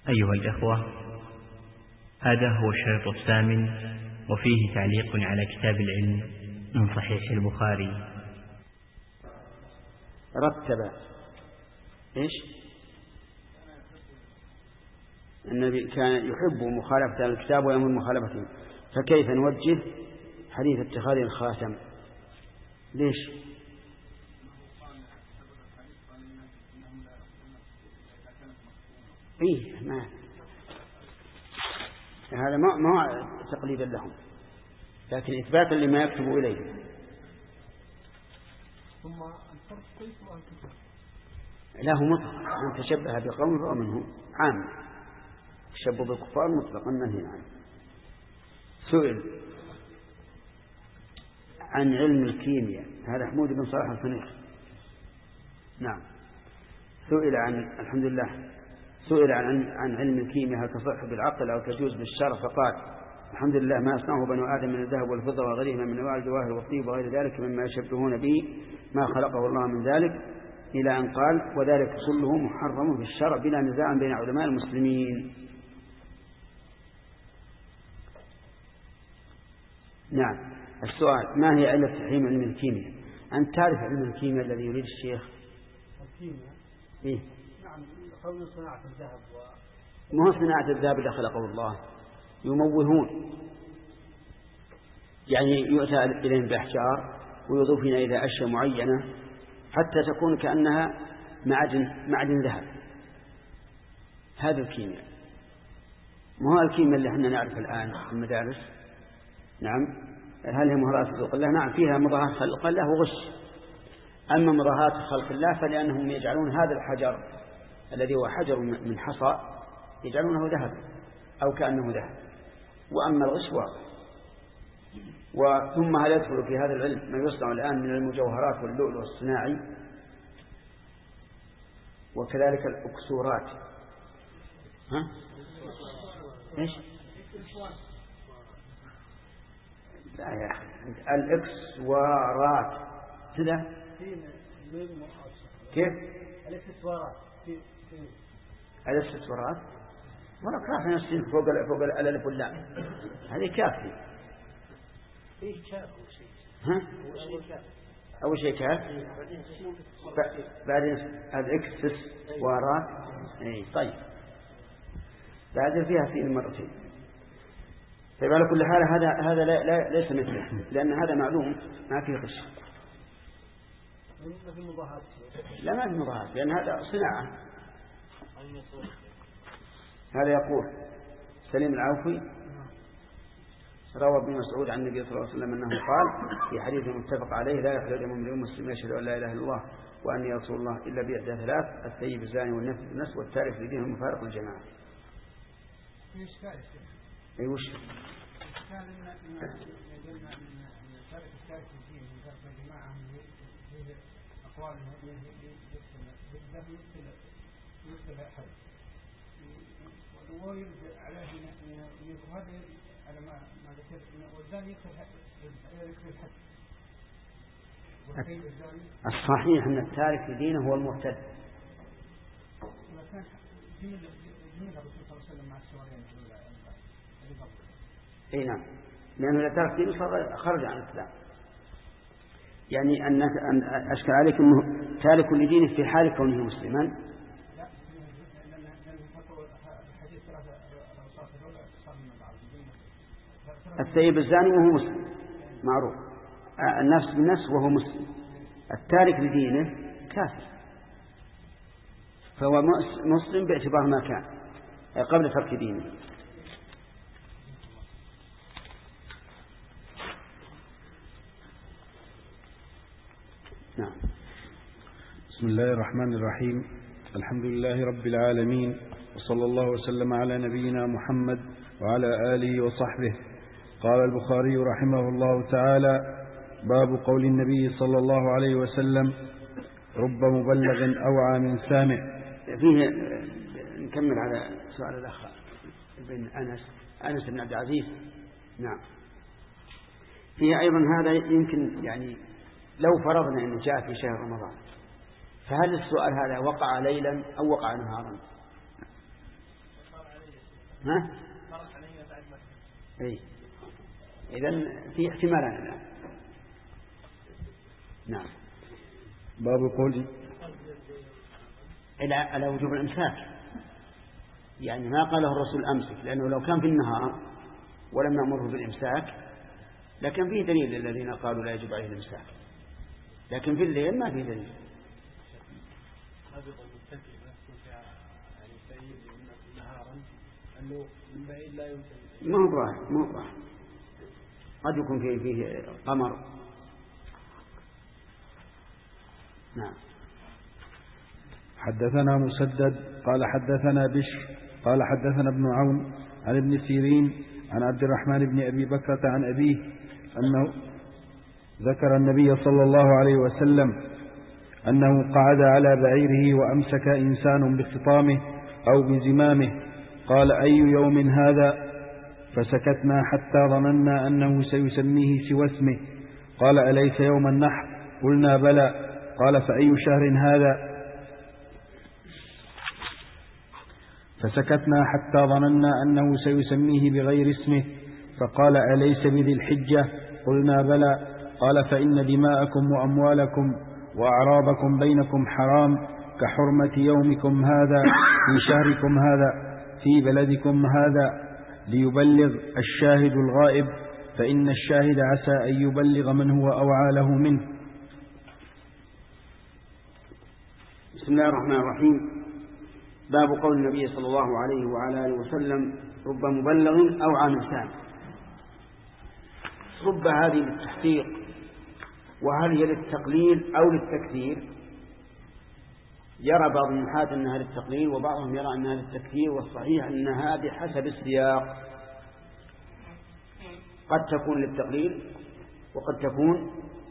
أيها الإخوة، هذا هو الشريط الثامن، وفيه تعليق على كتاب العلم من صحيح البخاري. رتب إيش؟ النبي كان يحب مخالفة الكتاب ويأمر مخالفته، فكيف نوجه حديث اتخاذ الخاتم؟ ليش؟ إيه ما هذا ما تقليدا لهم، لكن إثباتا لما يكتب إليه. ثم الفرق كيف الكتاب له مطلق، من تشبه بقوم فهو منه، عام. التشبه بالكفار مطلقا منهي عنه. سئل عن علم الكيمياء، هذا حمود بن صالح الفنيخ. نعم، سئل عن الحمد لله سئل عن علم الكيمياء هل تصح بالعقل أو تجوز بالشرع، فقال الحمد لله ما أصنعه بنو آدم من الذهب والفضة وغيرهما من أنواع الجواهر والطيب وغير ذلك مما يشبهون به ما خلقه الله من ذلك، إلى أن قال وذلك كله محرم بالشرع بلا نزاع بين علماء المسلمين. نعم. السؤال: ما هي علة تحريم علم الكيمياء؟ أنت تعرف علم الكيمياء الذي يريد الشيخ؟ الكيمياء إيه؟ نعم، قول صناعة الذهب ما هو صناعة الذهب اللي خلقه الله، يموهون، يعني يؤتى إليهم بأحجار ويضيفون إلى أشياء معينة حتى تكون كأنها معدن ذهب. هذا الكيمياء، ما هو الكيمياء اللي احنا نعرف الآن في المدارس. نعم. هل هي مهارات خلق الله؟ نعم، فيها مظاهرات خلق الله وغش. أما مظاهرات خلق الله فلأنهم يجعلون هذا الحجر الذي هو حجر من حصى يجعلونه ذهب أو كأنه ذهب. وأما الغش واضح. وثم هل يدخل في هذا العلم ما يصنع الآن من المجوهرات واللؤلؤ الصناعي، وكذلك الأكسورات؟ ها؟ إيش؟ لا يا أخي، الإكسوارات كذا. كيف؟ الاكسسوارات. الاكسسوارات ولا كافي نفسين فوق الألف واللام، هذه كافي. إيه كاف أو شيء؟ ها؟ أول شيء كاف، بعدين الإكسسوارات. إيه طيب، بعدين فيها في مرتين. طيب على كل حال هذا لا ليس مثله، لأن هذا معلوم ما فيه غش. لا ما في مظاهرات، لأن هذا صناعة. هذا يقول سليم العوفي روى ابن مسعود عن النبي صلى الله عليه وسلم أنه قال في حديث متفق عليه: لا يحل دم امرئ مسلم يشهد أن لا إله إلا الله وأني رسول الله إلا بإحدى ثلاث: الثيب الزاني والنفس بالنفس والتارك لدينه المفارق للجماعة. أي وش؟ الصحيح أن التارك لدينه هو المرتد. اي نعم، لأنه لا تارك دينه خرج عن الإسلام. يعني أن أشكل عليك أنه تارك لدينه في حال كونه مسلما. الثيب الزاني وهو مسلم معروف، النفس بالنفس وهو مسلم. التارك لدينه كافر، فهو مسلم باعتبار ما كان قبل ترك دينه. نعم. بسم الله الرحمن الرحيم. الحمد لله رب العالمين، وصلى الله وسلم على نبينا محمد وعلى آله وصحبه. قال البخاري رحمه الله تعالى: باب قول النبي صلى الله عليه وسلم: رب مبلغ أوعى من سامع. فيه نكمل على سؤال الأخ بن أنس بن عبد العزيز. نعم، فيه أيضا هذا يمكن، يعني لو فرضنا أنه جاء في شهر رمضان، فهل السؤال هذا وقع ليلا أو وقع نهارا؟ ها؟ أي إذن في احتمال الآن. نعم. باب قولي على وجوب الإمساك، يعني ما قاله الرسول أمسك، لأنه لو كان في النهار ولم نأمره بالإمساك لكن فيه دليل للذين قالوا لا يجب عليه الإمساك، لكن في الليل ما فيه دليل. ما هو ظاهر قد يكون فيه قمر. نعم. حدثنا مسدد قال حدثنا بشر قال حدثنا ابن عون عن ابن سيرين عن عبد الرحمن بن أبي بكرة عن أبيه أنه ذكر النبي صلى الله عليه وسلم أنه قعد على بعيره وأمسك إنسان بخطامه أو بزمامه، قال أي يوم هذا؟ فسكتنا حتى ظننا أنه سيسميه سوى اسمه. قال أليس يوم النحر؟ قلنا بلى. قال فأي شهر هذا؟ فسكتنا حتى ظننا أنه سيسميه بغير اسمه، فقال أليس بذي الحجة؟ قلنا بلى. قال فإن دماءكم وأموالكم وأعراضكم بينكم حرام كحرمة يومكم هذا في شهركم هذا في بلدكم هذا، ليبلغ الشاهد الغائب، فإن الشاهد عسى أن يبلغ من هو أوعى له منه. بسم الله الرحمن الرحيم. باب قول النبي صلى الله عليه وعلى آله وسلم رب مبلغ أوعى من سامع. رب هذه للتحقيق، وهل هي للتقليل أو للتكثير؟ يرى بعض النحاة أنها للتقليل وبعضهم يرى أنها للتكثير، والصحيح أنها بحسب السياق، قد تكون للتقليل وقد تكون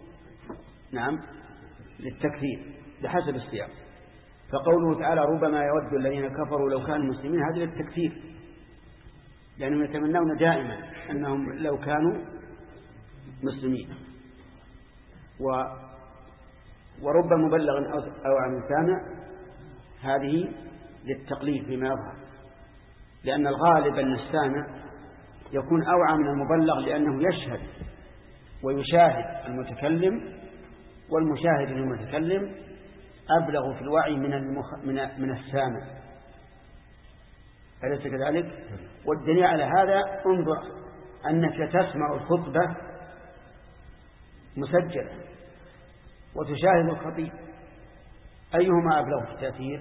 للتكثير بحسب السياق. فقوله تعالى ربما يود الذين كفروا لو كانوا مسلمين، هذا للتكثير، لأنهم يتمنون دائما أنهم لو كانوا مسلمين. ورب مبلغ أوعى من سامع هذه للتقليد فيما يظهر، لأن الغالب أن السامع يكون أوعى من المبلغ، لأنه يشهد ويشاهد المتكلم، والمشاهد للمتكلم أبلغ في الوعي من السامع، أليس كذلك؟ والدليل على هذا انظر أنك تسمع الخطبة مسجلة وتشاهد الخطيب، أيهما أبلغ في التأثير؟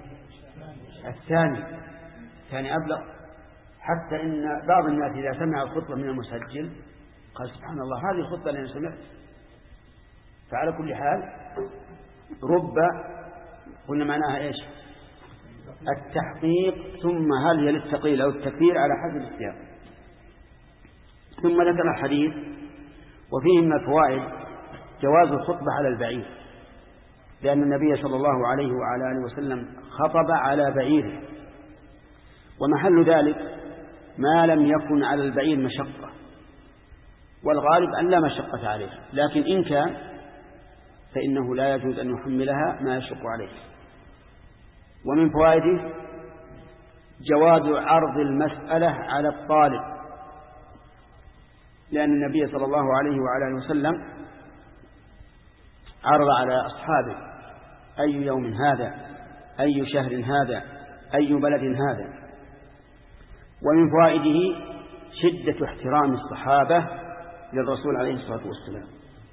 الثاني أبلغ، حتى إن بعض الناس إذا سمع الخطبة من المسجل قال سبحان الله هذه الخطبة اللي سمعت. فعلى كل حال رب قلنا معناها إيش؟ التحقيق، ثم هل هي للتقليل أو التكثير على حسب السياق. ثم ذكر الحديث وفيه من الفوائد جواز الخطبة على البعير، لأن النبي صلى الله عليه وعلى آله وسلم خطب على بعيره، ومحل ذلك ما لم يكن على البعير مشقة، والغالب أن لا مشقة عليه، لكن إن كان فإنه لا يجوز أن يحملها ما يشق عليه. ومن فوائده جواز عرض المسألة على الطالب، لأن النبي صلى الله عليه وعلى آله وسلم عرض على أصحابه أي يوم هذا، أي شهر هذا، أي بلد هذا. ومن فوائده شدة احترام الصحابة للرسول عليه الصلاة والسلام،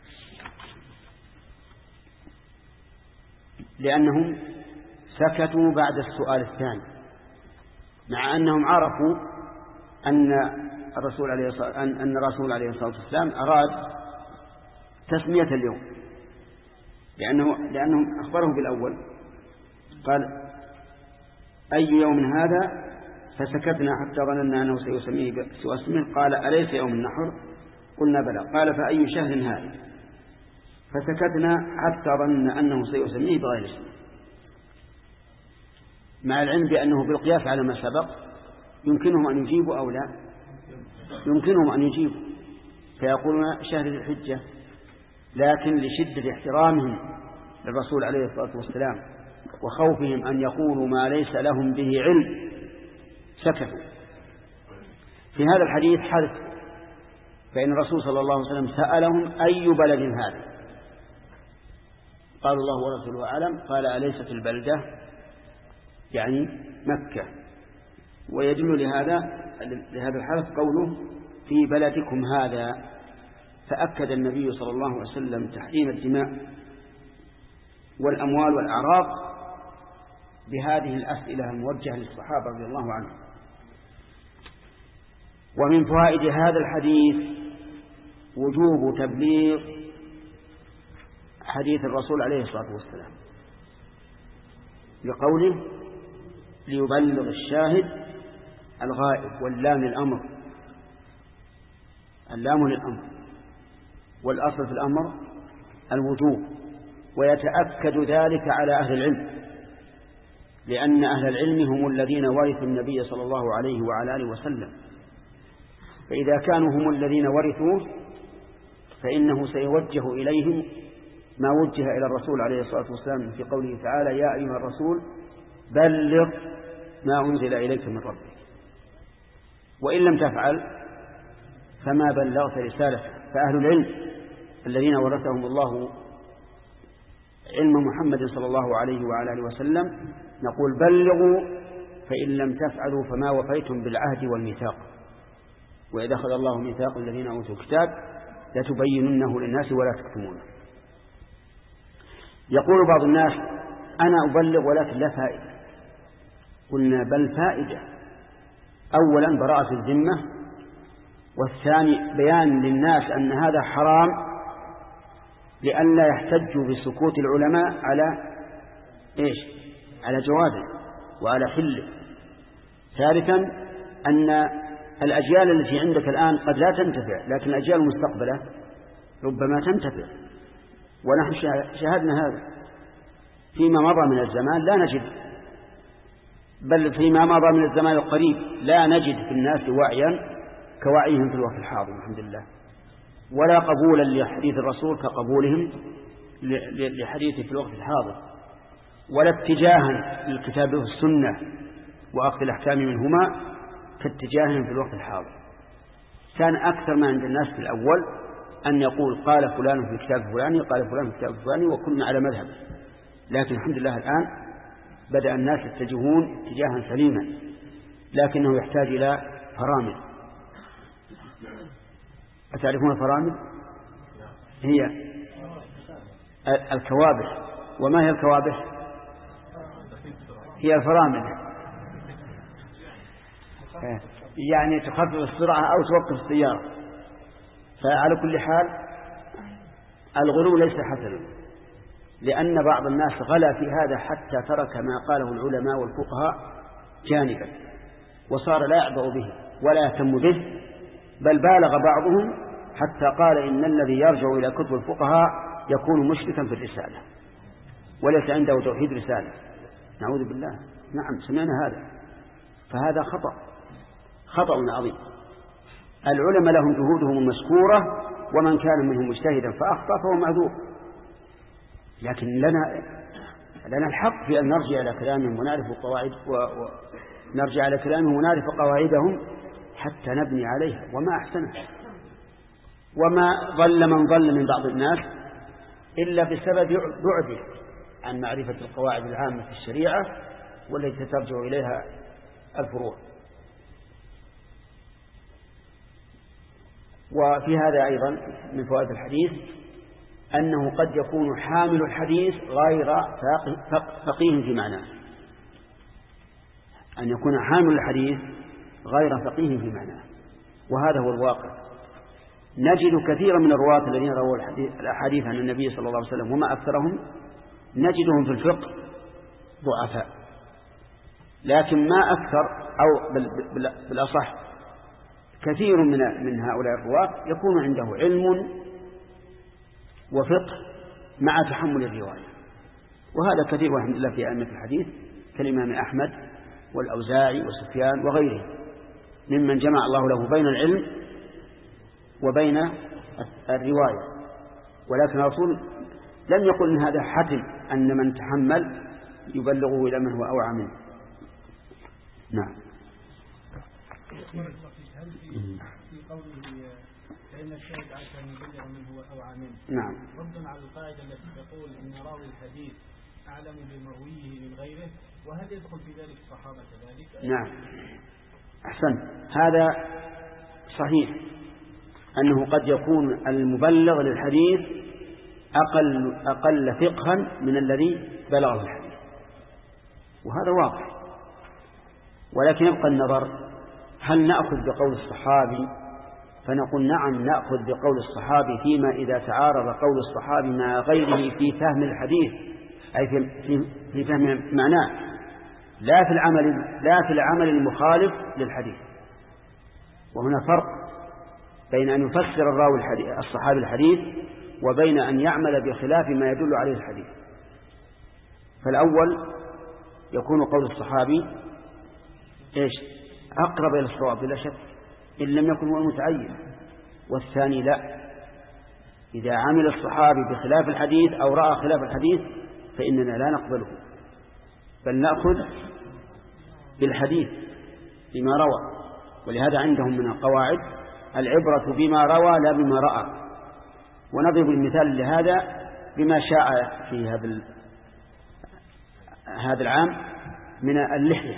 لأنهم سكتوا بعد السؤال الثاني، مع أنهم عرفوا أن الرسول عليه الصلاة والسلام أراد تسمية اليوم، لأنهم أخبره بالأول قال أي يوم هذا؟ فسكتنا حتى ظننا أنه سيسميه سوى اسمه. قال أليس يوم النحر؟ قلنا بلى. قال فأي شهر هذا؟ فسكتنا حتى ظننا أنه سيسميه بغير اسمه، مع العلم بأنه بالقياس على ما سبق يمكنهم أن يجيبوا أو لا، يمكنهم أن يجيبوا فيقولون شهر ذي الحجة، لكن لشدة احترامهم للرسول عليه الصلاة والسلام وخوفهم أن يقولوا ما ليس لهم به علم سكتوا. في هذا الحديث حدث، فإن الرسول صلى الله عليه وسلم سألهم أي بلد هذا؟ قال الله ورسوله أعلم. قال أليست البلدة يعني مكة. ويدل لهذا الحدث قوله في بلدكم هذا. فأكد النبي صلى الله عليه وسلم تحريم الدماء والأموال والأعراض بهذه الأسئلة الموجهة للصحابة رضي الله عنهم. ومن فوائد هذا الحديث وجوب تبليغ حديث الرسول عليه الصلاة والسلام، لقوله ليبلغ الشاهد الغائب، واللام للأمر، اللام للأمر، والأصل في الأمر الوجوب. ويتأكد ذلك على أهل العلم، لأن أهل العلم هم الذين ورثوا النبي صلى الله عليه وعلى آله وسلم، فإذا كانوا هم الذين ورثوه فإنه سيوجه إليهم ما وجه إلى الرسول عليه الصلاة والسلام في قوله تعالى يا أيها الرسول بلغ ما أنزل إليك من ربك، وإن لم تفعل فما بلغت رسالته. فأهل العلم الذين ورثهم الله علم محمد صلى الله عليه وعلى آله وسلم نقول بلغوا، فإن لم تفعلوا فما وفيتم بالعهد والميثاق. وإذا أخذ الله ميثاق الذين أوتوا الكتاب لتبيننه للناس ولا تكتمونه. يقول بعض الناس أنا أبلغ ولكن لا فائدة. قلنا بل فائدة. أولا براءة الذمة، والثاني بيان للناس أن هذا حرام لئلا يحتجوا بسكوت العلماء على إيش؟ على جوازه وعلى حله. ثالثا أن الأجيال التي عندك الآن قد لا تنتفع، لكن الأجيال المستقبلة ربما تنتفع. ونحن شاهدنا هذا فيما مضى من الزمان، لا نجد، بل فيما مضى من الزمان القريب لا نجد في الناس وعيا كوعيهم في الوقت الحاضر الحمد لله، ولا قبولا لحديث الرسول كقبولهم لحديثه في الوقت الحاضر، ولا اتجاها للكتاب والسنة وأخذ الأحكام منهما كاتجاههم في الوقت الحاضر. كان أكثر ما عند الناس في الأول أن يقول قال فلان في الكتاب الفلاني، قال فلان في الكتاب الفلاني، وكنا على مذهب. لكن الحمد لله الآن بدأ الناس يتجهون اتجاها سليما، لكنه يحتاج إلى فرامل. أتعرفون الفرامل؟ هي الكوابح. وما هي الكوابح؟ هي الفرامل، يعني تخفف السرعة أو توقف السيارة. فعلى كل حال الغلو ليس حسنا، لأن بعض الناس غلا في هذا حتى ترك ما قاله العلماء والفقهاء جانبا، وصار لا يعبأ به ولا يهتم به، بل بالغ بعضهم حتى قال إن الذي يرجع إلى كتب الفقهاء يكون مشركا في الرسالة وليس عنده توحيد رسالة. نعوذ بالله. نعم سمعنا هذا. فهذا خطأ عظيم. العلماء لهم جهودهم المشكورة، ومن كان منهم مجتهدا فأخطأ فهو معذور، لكن لنا الحق في أن نرجع إلى كلامهم ونعرف قواعد ونرجع إلى كلامهم ونعرف قواعدهم حتى نبني عليها. وما أحسنه. وما ضل من ضل من بعض الناس إلا بسبب بعده عن معرفة القواعد العامة في الشريعة والتي ترجع إليها الفروع. وفي هذا أيضا من فوائد الحديث أنه قد يكون حامل الحديث غير فقيه في معناه، أن يكون حامل الحديث غير فقيه في معناه، وهذا هو الواقع. نجد كثيرا من الرواة الذين رووا الأحاديث عن النبي صلى الله عليه وسلم وما أكثرهم نجدهم في الفقه ضعفاء، لكن ما أكثر أو بالأصح كثير من هؤلاء الرواة يكون عنده علم وفقه مع تحمل الرواية، وهذا كثير والحمد لله في أئمة الحديث كالإمام أحمد والأوزاعي وسفيان وغيره ممن جمع الله له بين العلم وبين الرواية. ولكن الرسول لم يقل إن هذا حتم أن من تحمل يبلغه إلى من هو أوعى منه. نعم. هل في قوله فإن الشاهد عسى أن يبلغ منه أو عنه نعم رد على القاعدة التي تقول إن راوي الحديث أعلم بمرويه من غيره، وهل يدخل في ذلك الصحابة كذلك؟ نعم أحسن، هذا صحيح أنه قد يكون المبلغ للحديث أقل فقها من الذي بلغه الحديث، وهذا واضح. ولكن يبقى النظر، هل نأخذ بقول الصحابي فنقول نعم نأخذ بقول الصحابي فيما إذا تعارض قول الصحابي مع غيره في فهم الحديث، أي في فهم معناه، لا في العمل المخالف للحديث. وهنا فرق بين أن يفسر الراوي الصحابي الحديث وبين أن يعمل بخلاف ما يدل عليه الحديث. فالأول يكون قول الصحابي إيش؟ أقرب إلى الصواب بلا شك إن لم يكن هو المتعين. والثاني لا، إذا عمل الصحابي بخلاف الحديث أو رأى خلاف الحديث فإننا لا نقبله، بل نأخذ بالحديث بما روى. ولهذا عندهم من القواعد العبرة بما روى لا بما رأى. ونضرب المثال لهذا بما شاء في هذا العام من اللحية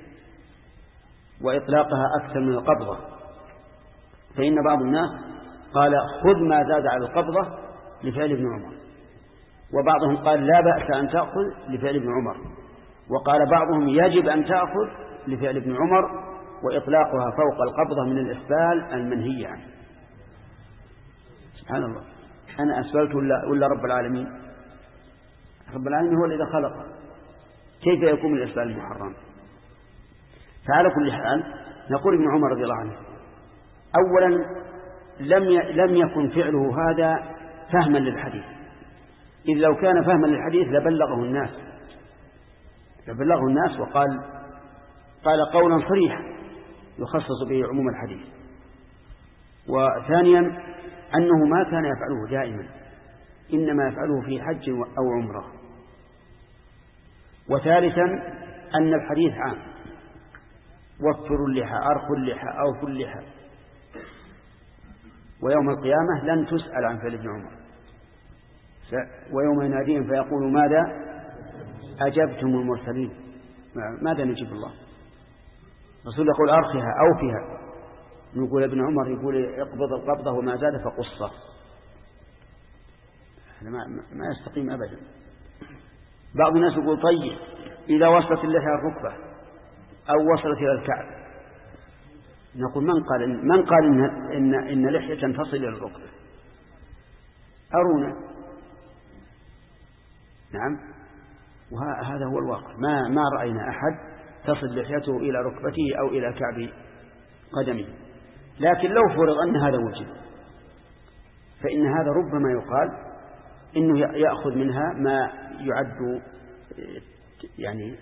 وإطلاقها أكثر من القبضة. فإن بعض الناس قال خذ ما زاد على القبضة لفعل ابن عمر، وبعضهم قال لا بأس أن تأخذ لفعل ابن عمر، وقال بعضهم يجب أن تأخذ لفعل ابن عمر، وإطلاقها فوق القبضة من الإسبال المنهي عنه. سبحان الله، أنا أسبلت ولا رب العالمين؟ رب العالمين هو الذي خلق، كيف يكون الإسبال المحرم؟ فعلى كل حال نقول ابن عمر رضي الله عنه أولا لم يكن فعله هذا فهما للحديث، إذ لو كان فهما للحديث لبلغه الناس وقال قولا صريحا يخصص به عموم الحديث. وثانيا أنه ما كان يفعله دائما، إنما يفعله في حج أو عمره. وثالثا أن الحديث عام، وفروا اللحى، أرخوا اللحى، أوفوا اللحى، ويوم القيامة لن تسأل عن فعل ابن عمر. ويوم يناديهم فيقول ماذا أجبتم المرسلين، ماذا نجيب الله؟ الرسول يقول أرخها أوفها، نقول ابن عمر يقول اقبض القبضة وما زاد فقصه. ما يستقيم أبدا. بعض الناس يقول طيب إذا وصلت اللحية الركبة أو وصلت إلى الكعب، نقول من قال إن لحية تصل إلى الركبة؟ أرونا. نعم، وهذا هو الواقع، ما رأينا أحد تصل لحيته إلى ركبته أو إلى كعب قدمه. لكن لو فرض أن هذا وجد فإن هذا ربما يقال إنه يأخذ منها ما يعد يعني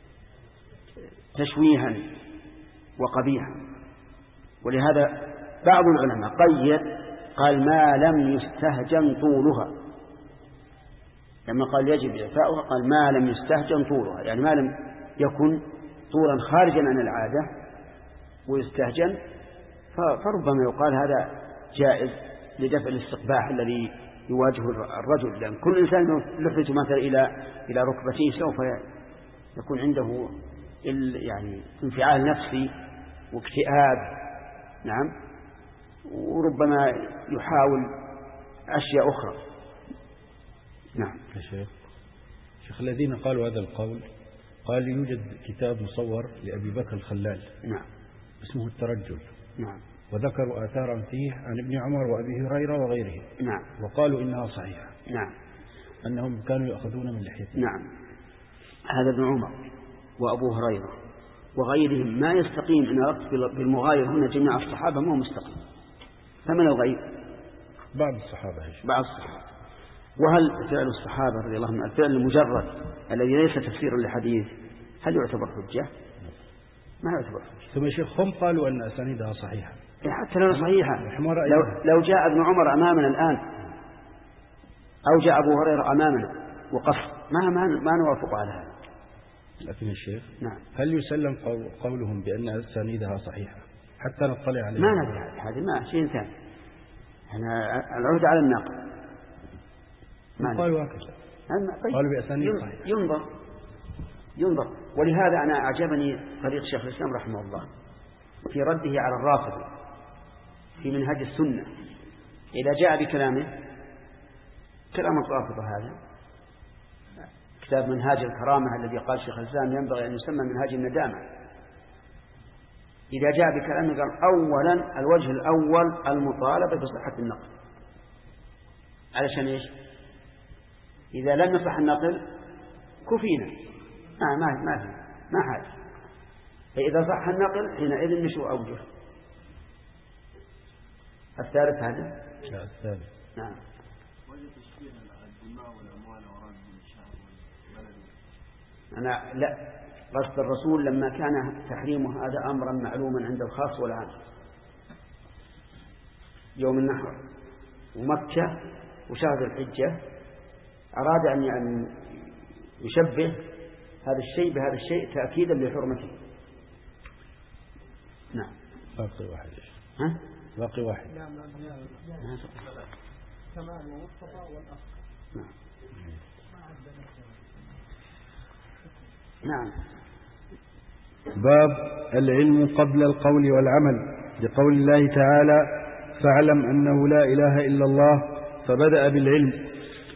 تشويها وقبيحا. ولهذا بعض العلماء قال ما لم يستهجن طولها، لما قال يجب إعفاؤها قال ما لم يستهجن طولها، يعني ما لم يكن طولا خارجا عن العادة ويستهجن، فربما يقال هذا جائز لدفع الاستقباح الذي يواجه الرجل، لأن كل إنسان لحيته مثلا إلى ركبتيه سوف يكون عنده يعني انفعال نفسي واكتئاب. نعم، وربما يحاول أشياء أخرى. نعم يا شيخ الذين قالوا هذا القول قال يوجد كتاب مصور لأبي بكر الخلال نعم اسمه الترجل، نعم، وذكروا آثارا فيه عن ابن عمر وأبي هريرة وغيره، نعم، وقالوا إنها صحيحة، نعم، أنهم كانوا يأخذون من لحيته. نعم، هذا ابن عمر وأبو هريرة وغيرهم ما يستقيم إن أردت بالمغاير هنا جميع الصحابة ما هو مستقيم. فمن الغير؟ بعض الصحابة. بعض الصحابة. وهل فعل الصحابة رضي الله عنهم الفعل المجرد الذي ليس تفسيرا لحديث هل يعتبر حجة؟ ما يعتبر حجة. ثم شيخ هم قالوا أن أسانيدها صحيحة، حتى لو صحيحة لو جاء ابن عمر أمامنا الآن أو جاء أبو هريرة أمامنا وقص ما نوافق على هذا. لكن الشيخ نعم، هل يسلم قولهم بأن أسانيدها صحيحة حتى نطلع عليه. ما ندري هذه ما شيء ثاني. احنا العهد على النقل. قالوا هكذا. قالوا بأسانيد صحيح. ينظر. ولهذا أنا أعجبني طريق شيخ الإسلام رحمه الله في رده على الرافضة في منهج السنة. إذا جاء بكلامه كلام الرافضة هذا كتاب منهاج الكرامة الذي قال شيخ الإسلام ينبغي أن يسمى منهاج الندامة. إذا جاء بكلامه قال أولا الوجه الأول المطالبة بصحة النقل. علشان إيش؟ إذا لم يصح النقل كفينا ما حاجة. فإذا صح النقل حينئذ نشوء أوجه. الثالث هذا؟ لا الثالث. نعم. أنا لا قصد الرسول لما كان تحريمه هذا أمرا معلوما عند الخاص والعام يوم النحر ومكة وشهر الحجة أراد أن يشبه هذا الشيء بهذا الشيء تأكيدا لحرمته. نعم. باقي واحد. ها؟ باقي واحد. كمال ومصطفى والأخ. نعم. باب العلم قبل القول والعمل لقول الله تعالى فاعلم أنه لا إله إلا الله فبدأ بالعلم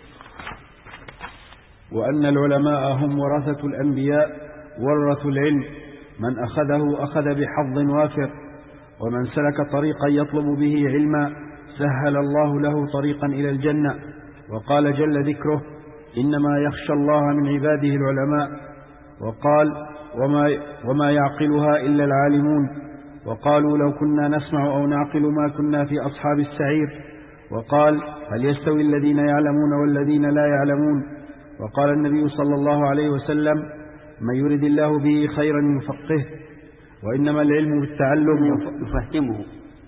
وأن العلماء هم ورثة الأنبياء ورثوا العلم من أخذه أخذ بحظ وافر ومن سلك طريقا يطلب به علما سهل الله له طريقا إلى الجنة. وقال جل ذكره إنما يخشى الله من عباده العلماء. وقال وما يعقلها إلا العالمون. وقالوا لو كنا نسمع أو نعقل ما كنا في أصحاب السعير. وقال هل يستوي الذين يعلمون والذين لا يعلمون. وقال النبي صلى الله عليه وسلم من يرد الله به خيرا يفقهه وإنما العلم بالتعلم يفهمه.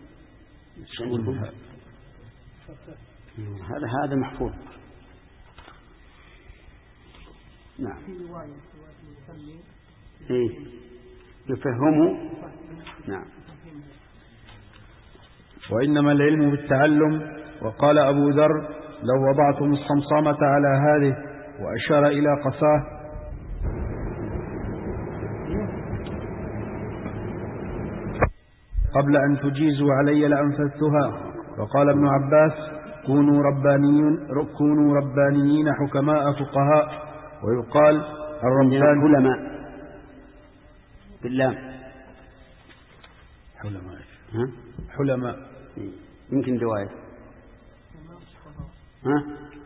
هذا محفوظ. نعم. يفهمه. نعم. وإنما العلم بالتعلم. وقال أبو ذر لو وضعتم الصمصامة على هذه وأشار إلى قفاه قبل أن تجيزوا علي لأنفذتها. وقال ابن عباس كونوا ربانيين حكماء فقهاء. ويقال الرمزان علماء بالله حلماء يمكن رواية. ها؟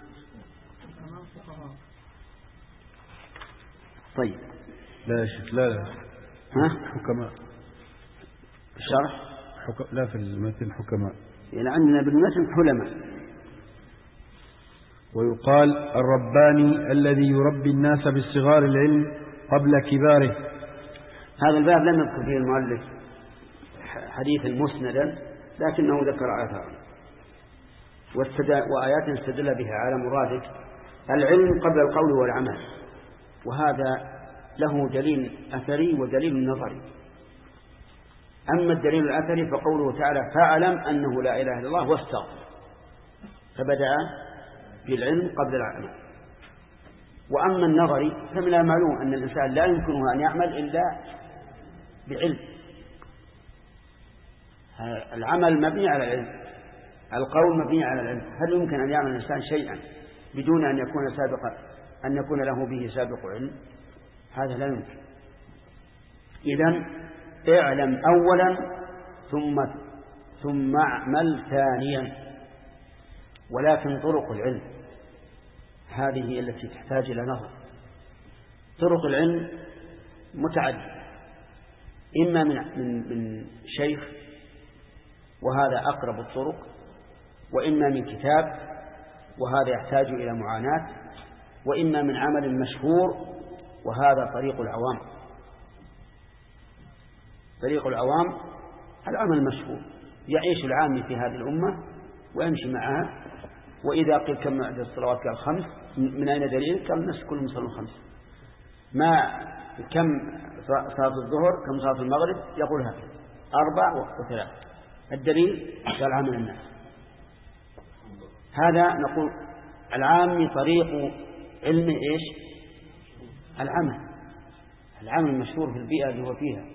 طيب لا ها؟ حكماء الشرح لا في المتن حكماء يعني عندنا بالمتن حلماء. ويقال الرباني الذي يربي الناس بالصغار العلم قبل كباره. هذا الباب لم يذكر فيه المؤلف حديثا مسندا لكنه ذكر آثار وآيات استدل بها على مرادك العلم قبل القول والعمل. وهذا له دليل أثري ودليل نظري. أما الدليل الأثري فقوله تعالى فاعلم أنه لا إله إلا الله واستغفر فبدأ بالعلم قبل العمل. وأما النظري فمن المعلوم أن الإنسان لا يمكنه أن يعمل إلا بعلم. العمل مبني على العلم القول مبني على العلم. هل يمكن أن يعمل الإنسان شيئا بدون أن يكون له به سابق علم؟ هذا لا يمكن. إذن اعلم أولا ثم اعمل ثانيا. ولكن طرق العلم هذه هي التي تحتاج إلى نظر. طرق العلم متعددة إما من شيخ وهذا أقرب الطرق وإما من كتاب وهذا يحتاج إلى معاناة وإما من عمل مشهور وهذا طريق العوام. طريق العوام العمل المشهور يعيش العامي في هذه الأمة ويمشي معها. وإذا قيل كم عدد الصلوات قال 5 من أين دليل؟ قال الناس كلهم يصلون 5. ما كم صلاة الظهر كم صلاة المغرب يقول هكذا 4 و3. الدليل قال عامل الناس. هذا نقول العام طريق علم إيش؟ العمل المشهور في البيئة اللي هو فيها.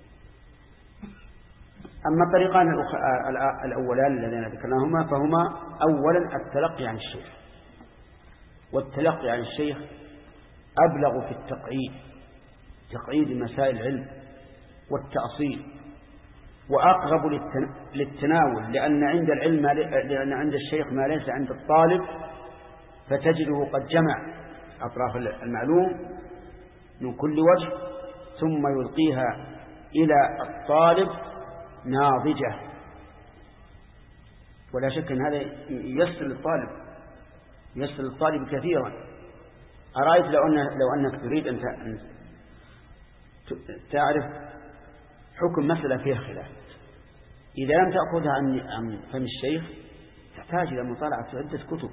أما الطريقان الأولان الذين ذكرناهما فهما أولا التلقي عن الشيخ، والتلقي عن الشيخ أبلغ في تقعيد مسائل العلم والتأصيل، وأقرب للتناول، لأن عند الشيخ ما ليس عند الطالب، فتجده قد جمع أطراف المعلوم من كل وجه ثم يلقيها إلى الطالب ناضجة. ولا شك أن هذا يسر للطالب كثيرا. أرأيت لو أنك تريد أن تعرف حكم مسألة فيها خلاف، إذا لم تأخذها عن فم الشيخ تحتاج إلى مطالعة عدة كتب،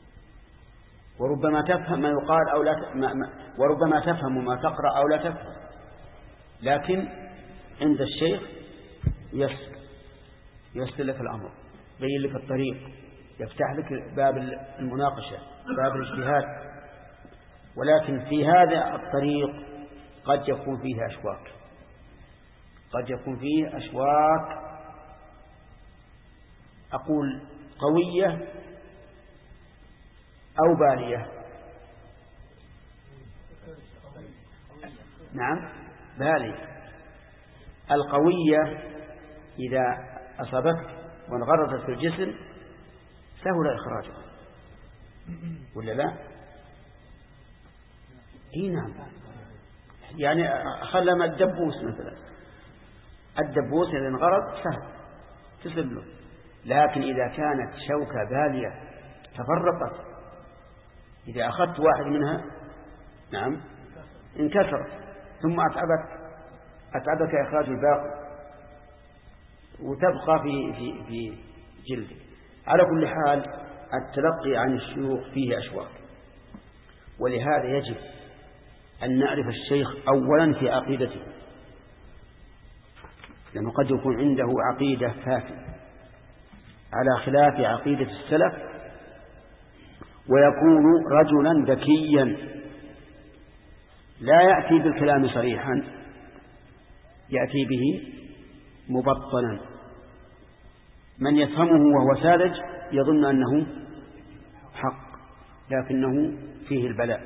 وربما تفهم ما يقال أو لا وربما تفهم ما تقرأ أو لا تفهم. لكن عند الشيخ يسر لك الأمر، يبين لك الطريق، يفتح لك باب المناقشة، باب الاجتهاد. ولكن في هذا الطريق قد يكون فيه أشواك، أقول قوية أو بالية. نعم، بالية. القوية إذا أصابتك وانغرزت في الجسم سهل إخراجها، ولا لا؟ نعم. يعني خلما الدبوس مثلا، الدبوس إذا انغرز سهل تسلم له، لكن إذا كانت شوكة بالية تفرقت، إذا أخذت واحد منها نعم انكسر، ثم أتعبك إخراج الباقي وتبقى في جلدك. على كل حال التلقي عن الشيوخ فيه أشواك، ولهذا يجب أن نعرف الشيخ أولا في عقيدته، لأنه قد يكون عنده عقيدة فاسدة على خلاف عقيدة السلف، ويكون رجلا ذكيا لا يأتي بالكلام صريحا، يأتي به مبطنا. من يفهمه وهو ساذج يظن أنه حق، لكنه فيه البلاء.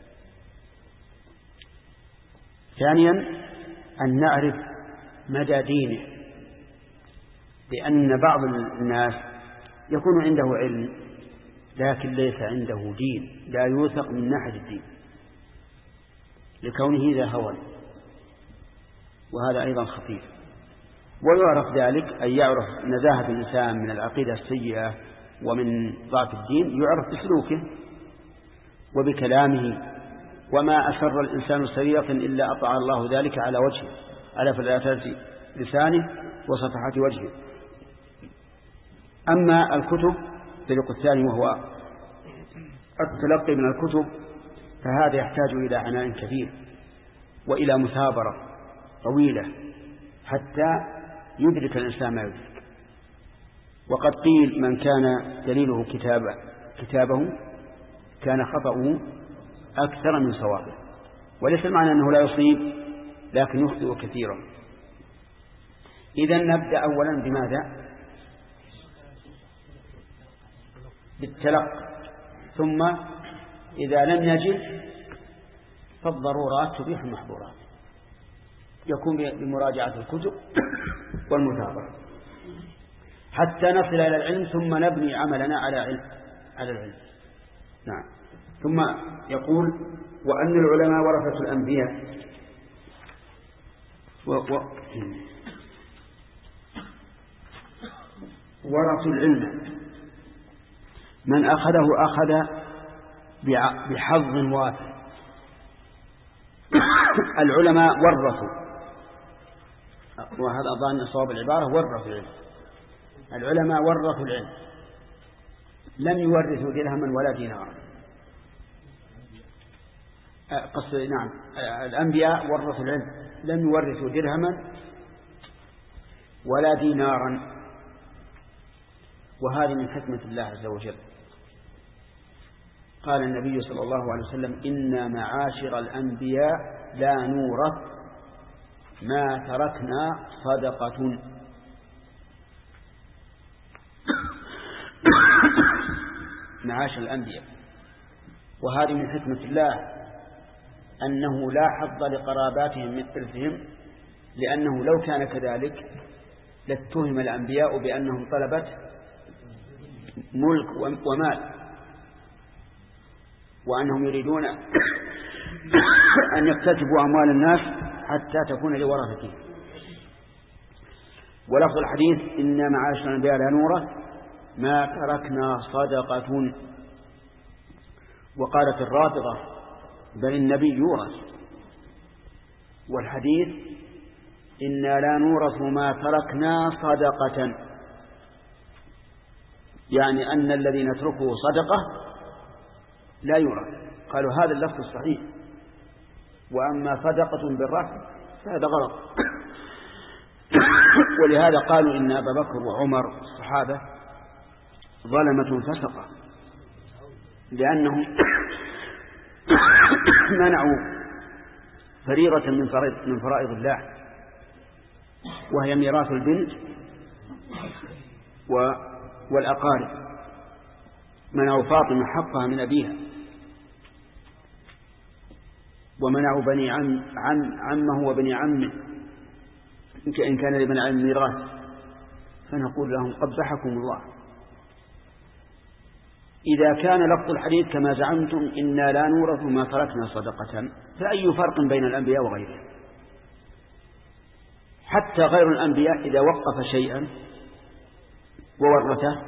ثانيا أن نعرف مدى دينه، لأن بعض الناس يكون عنده علم لكن ليس عنده دين، لا يوثق من ناحية الدين لكونه ذا هوى، وهذا أيضا خطير. ويعرف ذلك أن يعرف نزاهة الإنسان من العقيدة السيئة ومن ضعف الدين يعرف بسلوكه وبكلامه، وما أسر الإنسان سريرة إلا أطاع الله ذلك على وجهه، على فلاتات لسانه وصفحات وجهه. أما الكتب الطريق الثاني وهو التلقي من الكتب، فهذا يحتاج إلى عناء كبير وإلى مثابرة طويلة حتى يدرك الإنسان ما يدرك. وقد قيل من كان دليله كتابه كان خطأه أكثر من صوابه، وليس المعنى أنه لا يصيب لكن يخطئ كثيرا. إذن نبدأ أولا بماذا؟ بالتلقي، ثم إذا لم نجد فالضرورات تبيح المحظورات، يكون بمراجعة الكتب والمثابرة حتى نصل إلى العلم، ثم نبني عملنا على العلم. نعم. ثم يقول وأن العلماء ورثة الأنبياء ورثوا العلم، من أخذه أخذ بحظ وافر. العلماء ورثوا، وهذا أظن صواب العبارة، ورثوا العلم. العلماء ورثوا العلم، لم يورثوا درهما ولا دينارا. نعم، الأنبياء ورثوا العلم، لم يورثوا درهما ولا دينارا. وهذه من حكمة الله عز وجل. قال النبي صلى الله عليه وسلم: إنا معاشر الأنبياء لا نورث ما تركنا صدقة. معاشر الأنبياء. وهذه من حكمة الله أنه لا حظ لقراباتهم من إرثهم، لأنه لو كان كذلك لاتهم الأنبياء بأنهم طلبة ملك ومال، وأنهم يريدون أن يكتسبوا أموال الناس حتى تكون لورثتهم. ولفظ الحديث: إن معاشر الأنبياء لا نورث ما تركنا صدقة. وقالت الرافضة: بل النبي يورث. والحديث: إنا لا نورث ما تركنا صدقة، يعني أن الذي نتركه صدقة لا يورث. قالوا هذا اللفظ الصحيح، وأما صدقة بالرفع فهذا غلط. ولهذا قالوا إن أبا بكر وعمر الصحابة ظلمة فسقة، لأنهم منعوا فريضة من فرائض الله، وهي ميراث البنت والأقارب. منعوا فاطمة حقها من أبيها، ومنعوا بني عمه وبني عمه إن كان لبني عم ميراث، فنقول لهم: قبحكم الله. إذا كان لفظ الحديث كما زعمتم إنا لا نورث ما تركنا صدقة، فأي فرق بين الأنبياء وغيرهم؟ حتى غير الأنبياء إذا وقف شيئا وورثه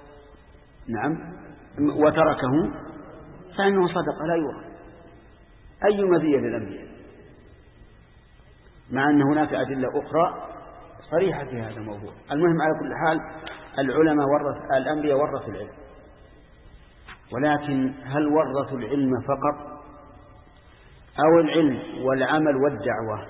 وتركه فإنه صدقة لا يورث. أي مزية للأنبياء؟ مع أن هناك أدلة أخرى صريحة في هذا الموضوع. المهم على كل حال الأنبياء ورثوا العلم، ولكن هل ورثوا العلم فقط أو العلم والعمل والدعوة؟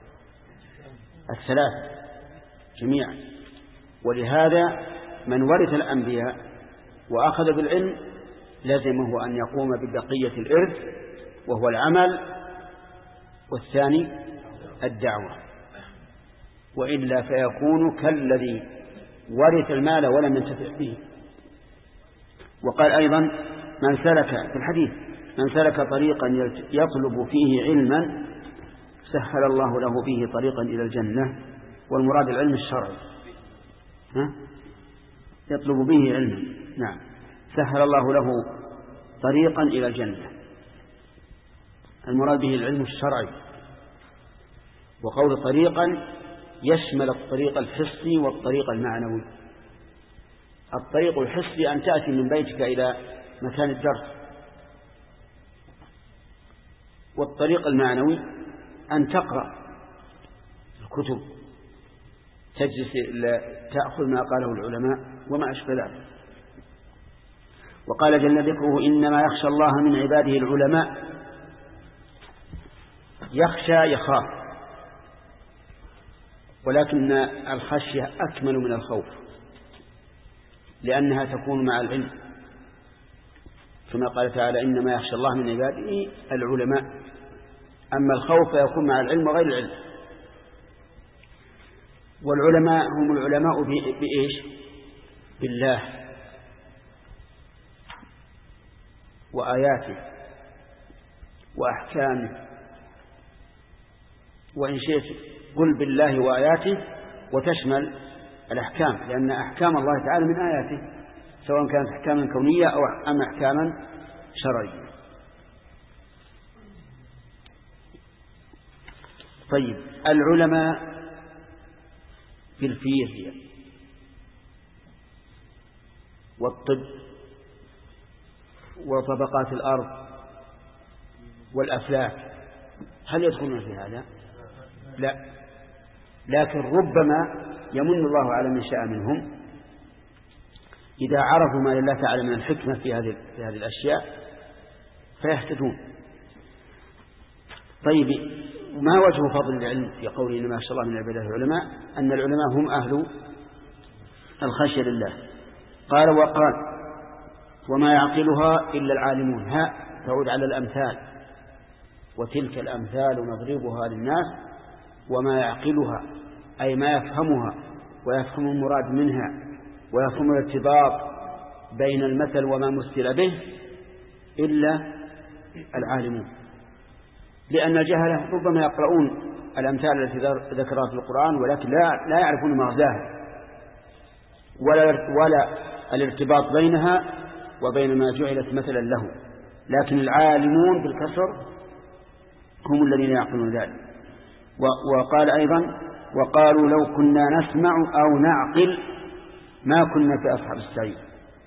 الثلاث جميعا. ولهذا من ورث الأنبياء وأخذ بالعلم لزمه أن يقوم ببقية الإرث، وهو العمل، والثاني الدعوة، وإلا فيكون كالذي ورث المال ولم ينتفع به. وقال أيضا: من سلك في الحديث: من سلك طريقا يطلب فيه علما سهل الله له به طريقا إلى الجنة. والمراد العلم الشرعي، يطلب به علما، نعم، سهل الله له طريقا إلى الجنة. المراد به العلم الشرعي. وقول طريقا يشمل الطريق الحسي والطريق المعنوي. الطريق الحسي أن تأتي من بيتك إلى مكان الدرس، والطريق المعنوي أن تقرأ الكتب، تجلس تأخذ ما قاله العلماء وما أشبه ذلك. وقال جل ذكره: إنما يخشى الله من عباده العلماء. يخشى يخاف، ولكن الخشية أكمل من الخوف، لأنها تكون مع العلم، كما قال تعالى: إنما يخشى الله من عباده العلماء. أما الخوف يكون مع العلم وغير العلم. والعلماء هم العلماء بإيش؟ بالله وآياته وأحكامه. وإن شئت قل بالله وآياته وتشمل الأحكام، لأن أحكام الله تعالى من آياته، سواء كانت أحكاما كونية أو أحكاما شرعية. طيب، العلماء في الفيزياء والطب وطبقات الأرض والأفلاك هل يدخلون في هذا؟ لا، لكن ربما يمن الله على من شاء منهم إذا عرفوا ما لله تعالى من الحكمة في هذه الأشياء فيهتدون. طيب، وما وجه فضل العلم في قوله إنما يخشى الله من عباده العلماء؟ أن العلماء هم أهل الخشية لله. قال وقال وما يعقلها إلا العالمون. ها تعود على الأمثال، وتلك الأمثال نضربها للناس وما يعقلها أي ما يفهمها ويفهم المراد منها ويفهم الارتباط بين المثل وما مثل به إلا العالمون، لأن الجهلة ربما يقرؤون الأمثال التي ذكرها في القرآن ولكن لا يعرفون مغزاها ولا الارتباط بينها وبين ما جعلت مثلا له، لكن العالمون بالكسر هم الذين يعقلون ذلك. وقال أيضا وقالوا لو كنا نسمع أو نعقل ما كنا في أصحاب السعير.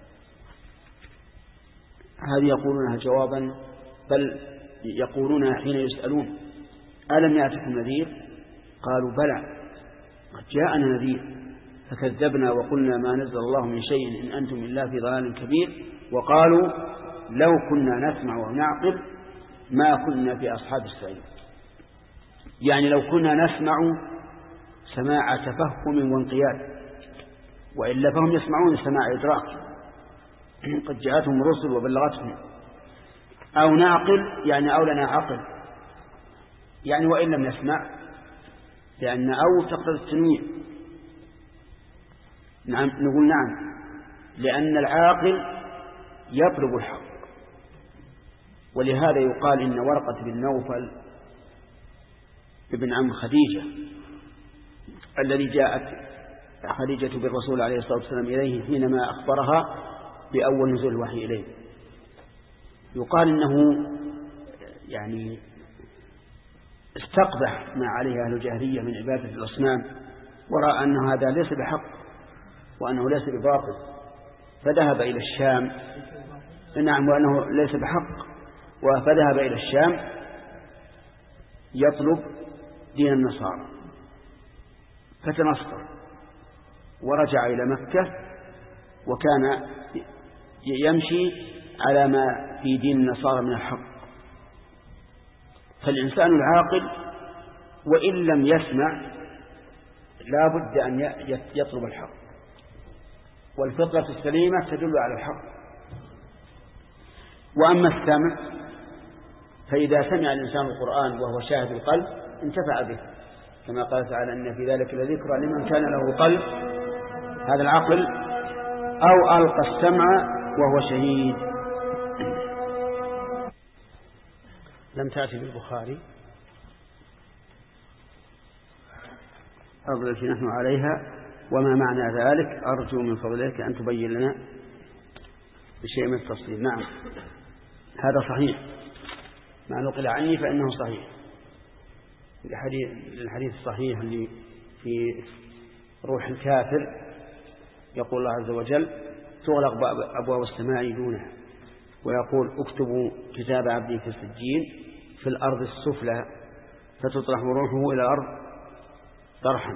هذه يقولونها جوابا، بل يقولونها حين يسألون ألم يأتكم نذير؟ قالوا بلى قد جاءنا نذير فكذبنا وقلنا ما نزل الله من شيء إن أنتم إلا في ضلال كبير. وقالوا لو كنا نسمع ونعقل ما كنا في أصحاب السعير، يعني لو كنا نسمع سماع تفهم وانقياد، وإلا فهم يسمعون سماع إدراك قد جاءتهم الرسل وبلغتهم. أو نعقل يعني أو لنا عقل، يعني وإن لم نسمع، لأن أو تقتضي التنويع. نعم نقول نعم، لأن العاقل يطلب الحق، ولهذا يقال إن ورقة بن نوفل ابن عم خديجة الذي جاءت خديجة بالرسول عليه الصلاة والسلام إليه حينما أخبرها بأول نزول الوحي إليه، يقال إنه يعني استقبح ما عليه أهل الجاهلية من عبادة الأصنام، ورأى أن هذا ليس بحق وأنه ليس بباطل، فذهب إلى الشام. نعم، وأنه ليس بحق، فذهب إلى الشام يطلب دين النصارى فتنصر ورجع إلى مكة، وكان يمشي على ما في دين النصارى من الحق. فالإنسان العاقل وإن لم يسمع لا بد أن يطلب الحق، والفطرة السليمة تدل على الحق. وأما السمع فإذا سمع الإنسان القرآن وهو شاهد القلب انتفع به، كما قال تعالى إن في ذلك لذكرى لمن كان له قلب، هذا العقل، أو ألقى السمع وهو شهيد. لم تأتي بالبخاري التي نحن عليها، وما معنى ذلك؟ أرجو من فضلك أن تبين لنا بشيء من التفصيل. نعم هذا صحيح، ما نقل عني فإنه صحيح. الحديث الصحيح اللي في روح الكافر يقول الله عز وجل تغلق أبواب السماء دونها، ويقول اكتبوا كتاب عبدي في السجين في الأرض السفلى فتطرح روحه إلى الأرض طرحا.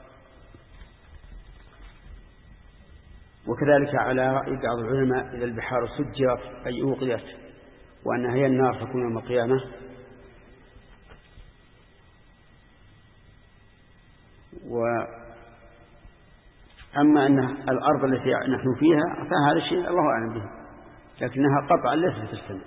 وكذلك على رأي بعض العلماء إذا البحار سجرت أي أوقيت وأنها هي النار تكون يوم القيامة. أما أن الأرض التي نحن فيها فهذا الشيء الله أعلم به، لكنها قطعا ليست في السماء.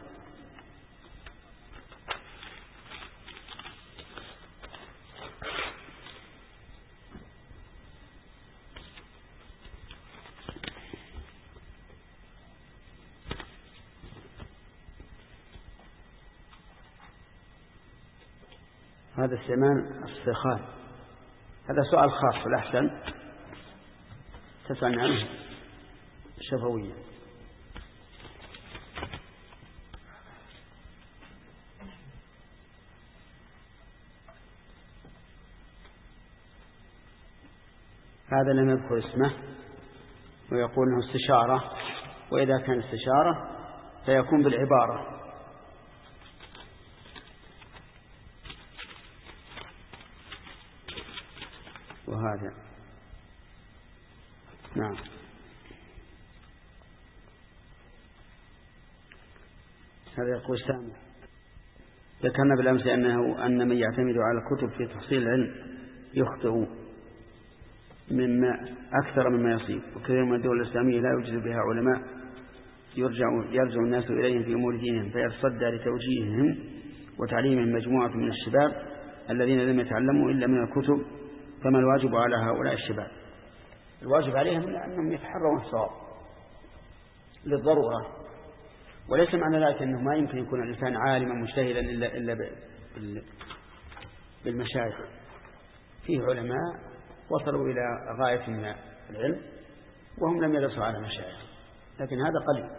هذا السمان الصخان، هذا سؤال خاص، الأحسن تسألني عنه شفويا. هذا لم يذكر اسمه ويقول انه استشارة، وإذا كان استشارة فيكون بالعبارة. وهذا نعم. هذا يقول سامع ذكرنا بالأمس أن من يعتمد على الكتب في تحصيل العلم يخطئ أكثر مما يصيب، وكثير من الدول الإسلامية لا يوجد بها علماء يرجع الناس إليهم في أمور دينهم فيتصدى لتوجيههم وتعليمهم مجموعة من الشباب الذين لم يتعلموا إلا من الكتب. فما الواجب على هؤلاء الشباب؟ الواجب عليهم أنهم يتحروا الصواب للضرورة، وليس معنى ذلك أنه ما يمكن يكون الإنسان عالما مجتهدا إلا بالمشايخ. فيه علماء وصلوا إلى غاية من العلم وهم لم يدرسوا على مشايخ، لكن هذا قليل.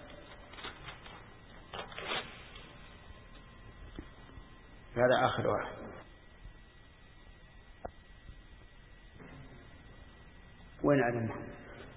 هذا آخر واحد. وين علم محمد؟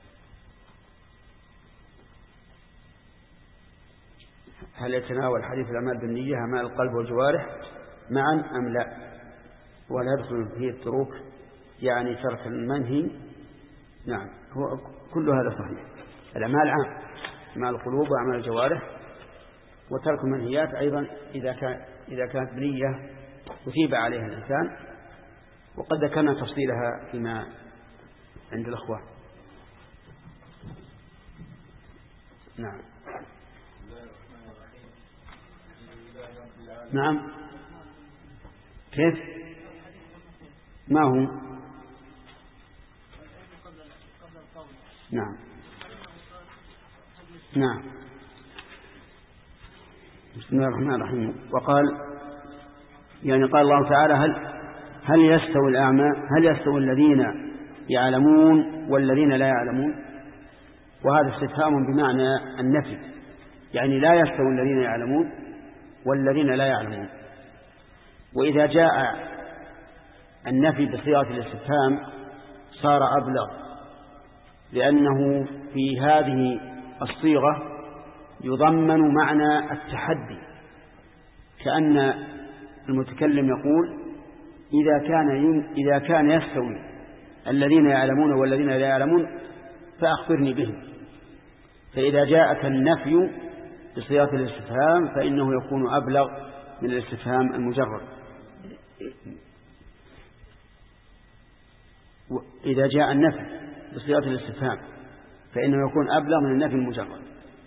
هل يتناول حديث الأعمال بالنية أعمال القلب والجوارح معا أم لا؟ ولا يدخل فيه التروك يعني ترك المنهي؟ نعم، هو كل هذا صحيح. الأعمال عام، أعمال القلوب وأعمال الجوارح، وترك المنهيات أيضا إذا كانت بنية يثيب عليها الإنسان، وقد ذكرنا تفصيلها فيما عند الأخوة. نعم. نعم. كيف؟ ما هو؟ نعم. نعم. بسم الله الرحمن الرحيم. وقال يعني قال الله تعالى هل يستوي الأعمى هل يستوي الذين يعلمون والذين لا يعلمون؟ وهذا استفهام بمعنى النفي، يعني لا يستوي الذين يعلمون والذين لا يعلمون. وإذا جاء النفي بصيغة الاستفهام صار أبلغ، لأنه في هذه الصيغة يضمن معنى التحدي، كأن المتكلم يقول إذا كان يستوي الذين يعلمون والذين لا يعلمون فأخبرني بهم. فإذا جاءك النفي بصيغة الاستفهام فإنه يكون أبلغ من الاستفهام المجرد. إذا جاء النفي بصيغة الاستفهام فإنه يكون أبلغ من النفي المجرد.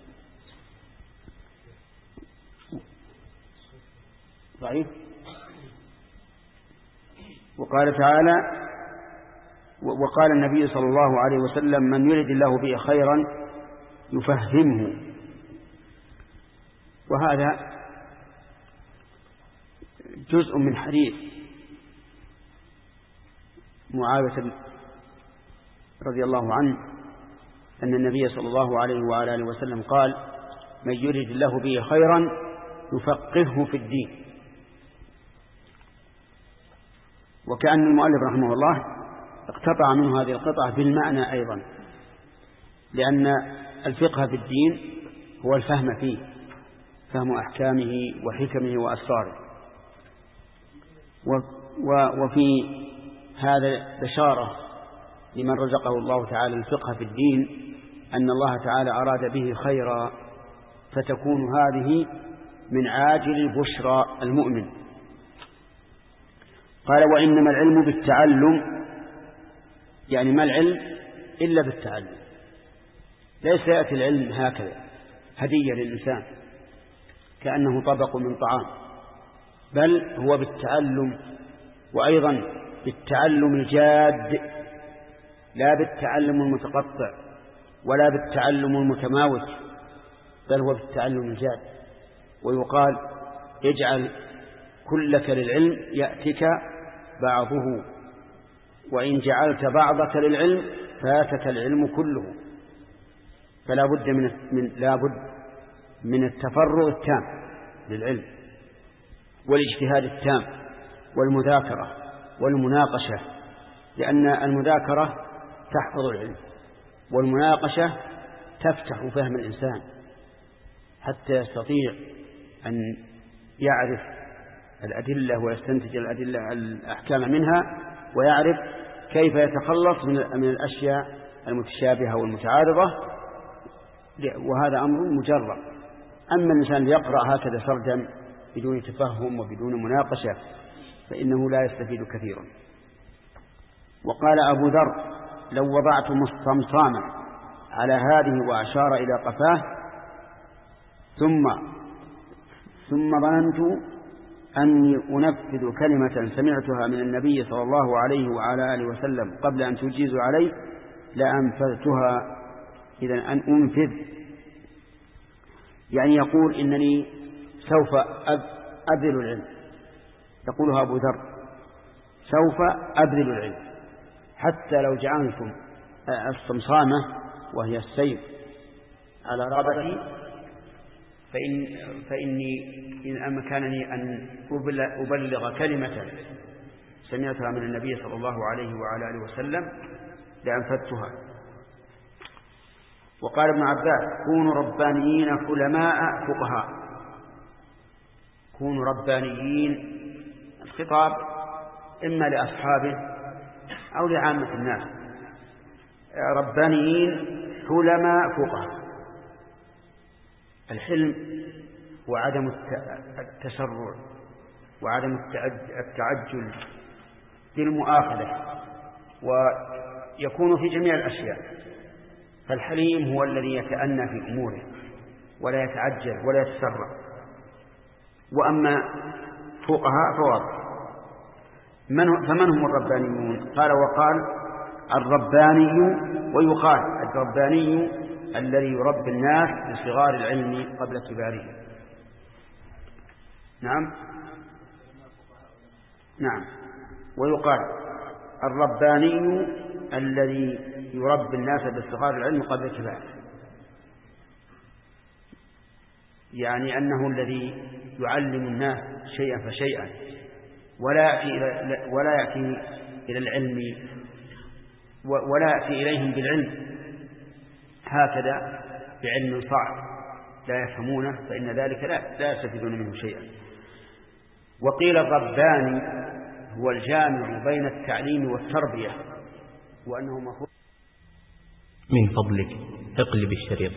ضعيف. وقال تعالى وقال النبي صلى الله عليه وسلم من يرد الله به خيرا يفهمه. وهذا جزء من حديث معاوية رضي الله عنه أن النبي صلى الله عليه وعلى آله وسلم قال من يرد الله به خيرا يفقهه في الدين. وكأن المؤلف رحمه الله اقتطع منه هذه القطعة بالمعنى أيضا، لأن الفقه في الدين هو الفهم فيه، فهم أحكامه وحكمه وأسراره. وفي هذا بشارة لمن رزقه الله تعالى الفقه في الدين أن الله تعالى أراد به خيرا، فتكون هذه من عاجل بشرى المؤمن. قال وإنما العلم بالتعلم، يعني ما العلم إلا بالتعلم. ليس يأتي العلم هكذا هدية للإنسان كأنه طبق من طعام، بل هو بالتعلم، وأيضا بالتعلم الجاد، لا بالتعلم المتقطع ولا بالتعلم المتماوت، بل هو بالتعلم الجاد. ويقال اجعل كلك للعلم يأتك بعضه، وإن جعلت بعضك للعلم فاتك العلم كله. فلا بد من التفرغ التام للعلم والاجتهاد التام والمذاكرة والمناقشة، لأن المذاكرة تحفظ العلم والمناقشة تفتح فهم الإنسان حتى يستطيع أن يعرف الأدلة ويستنتج الأحكام منها، ويعرف كيف يتخلص من الأشياء المتشابهة والمتعارضة. وهذا أمر مجرد. أما الإنسان يقرأ هكذا سردا بدون تفهم وبدون مناقشة فإنه لا يستفيد كثيرا. وقال أبو ذر: لو وضعت مستمصاما على هذه وأشار إلى قفاه ثم ظننت أني أنفذ كلمة سمعتها من النبي صلى الله عليه وعلى آله وسلم قبل أن تجيز علي لأنفذتها. إذن أن أنفذ يعني يقول إنني سوف أبذل العلم، يقولها أبو ذر: سوف أبذل العلم حتى لو جعلتم الصمصامة وهي السيف على رقبتي فإني إن أمكنني أن أبلغ كلمة سمعتها من النبي صلى الله عليه وعلى آله وسلم لأنفذتها. وقال ابن عباس: كونوا ربانيين علماء فقهاء. كونوا ربانيين، الخطاب إما لأصحابه أو لعامة الناس. ربانيين علماء فقهاء. الحلم وعدم التسرع وعدم التعجل بالمؤاخذة، ويكون في جميع الأشياء. فالحليم هو الذي يتأنى في أموره ولا يتعجل ولا يتسرع. وأما فقهاء فواضح. فمن هم الربانيون؟ قال: وقال الرباني، ويقال الرباني الذي يربي الناس بصغار العلم قبل كباره. نعم. ويقال الرباني الذي يربي الناس بصغار العلم قبل كباره، يعني أنه الذي يعلم الناس شيئا فشيئا ولا يأتي إلى العلم ولا يأتي إليهم بالعلم هكذا بعلم صعب لا يفهمونه، فإن ذلك لا يستفيدون منه شيئا. وقيل الرباني هو الجامع بين التعليم والتربية، وأنه مفهوم. من فضلك اقلب الشريط.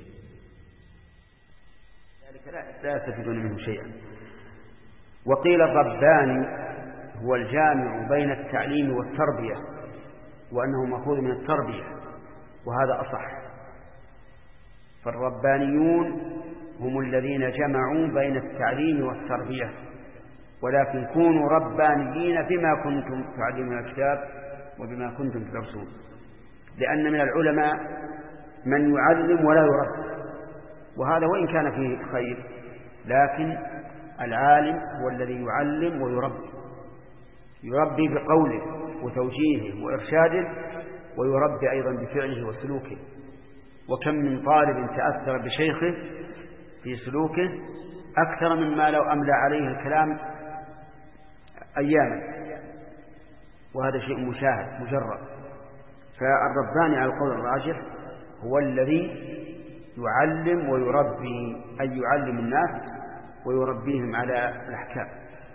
ذلك لا يستفيدون منه شيئا. وقيل الرباني هو الجامع بين التعليم والتربية، وأنه مأخوذ من التربية، وهذا أصح. فالربانيون هم الذين جمعوا بين التعليم والتربية. ولكن كونوا ربانيين بما كنتم تعلمون الكتاب وبما كنتم تدرسون، لأن من العلماء من يعلم ولا يربي، وهذا وإن كان فيه خير، لكن العالم هو الذي يعلم ويربي، يربي بقوله وتوجيهه وإرشاده، ويربي أيضا بفعله وسلوكه. وكم من طالب تأثر بشيخه في سلوكه أكثر مما لو أملى عليه الكلام أياما، وهذا شيء مشاهد مجرد. فالرباني على القول الراجح هو الذي يعلم ويربي، أي يعلم الناس ويربيهم على الأحكام.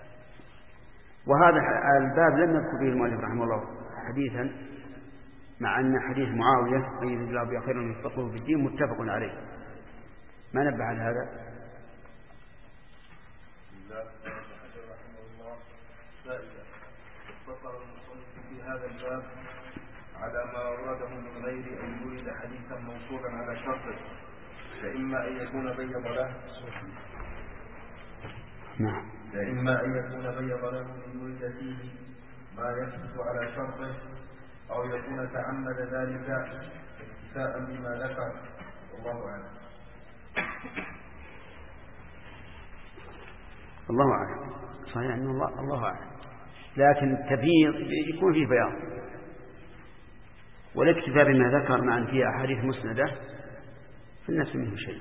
وهذا الباب لم يذكر به المؤلف رحمه الله حديثا، مع أن حديث معاوية أن يريد الله بخير يفقهه في الدين متفق عليه. ما نبه على هذا؟ اختصر المصنف في هذا الباب على ما أورده من غير أن يريد حديثا موصولا على شرطه، فإما أن يكون بيض له أن يريد فيه ما يثبت على شرطه، أو يكون تعمد ذلك اكتفاء بما ذكر، والله أعلم. الله أعلم. صحيح أن الله أعلم، لكن التبييض يكون فيه بياض، والاكتفاء بما ذكر مع أن فيه أحاديث مسندة في النفس منه شيء.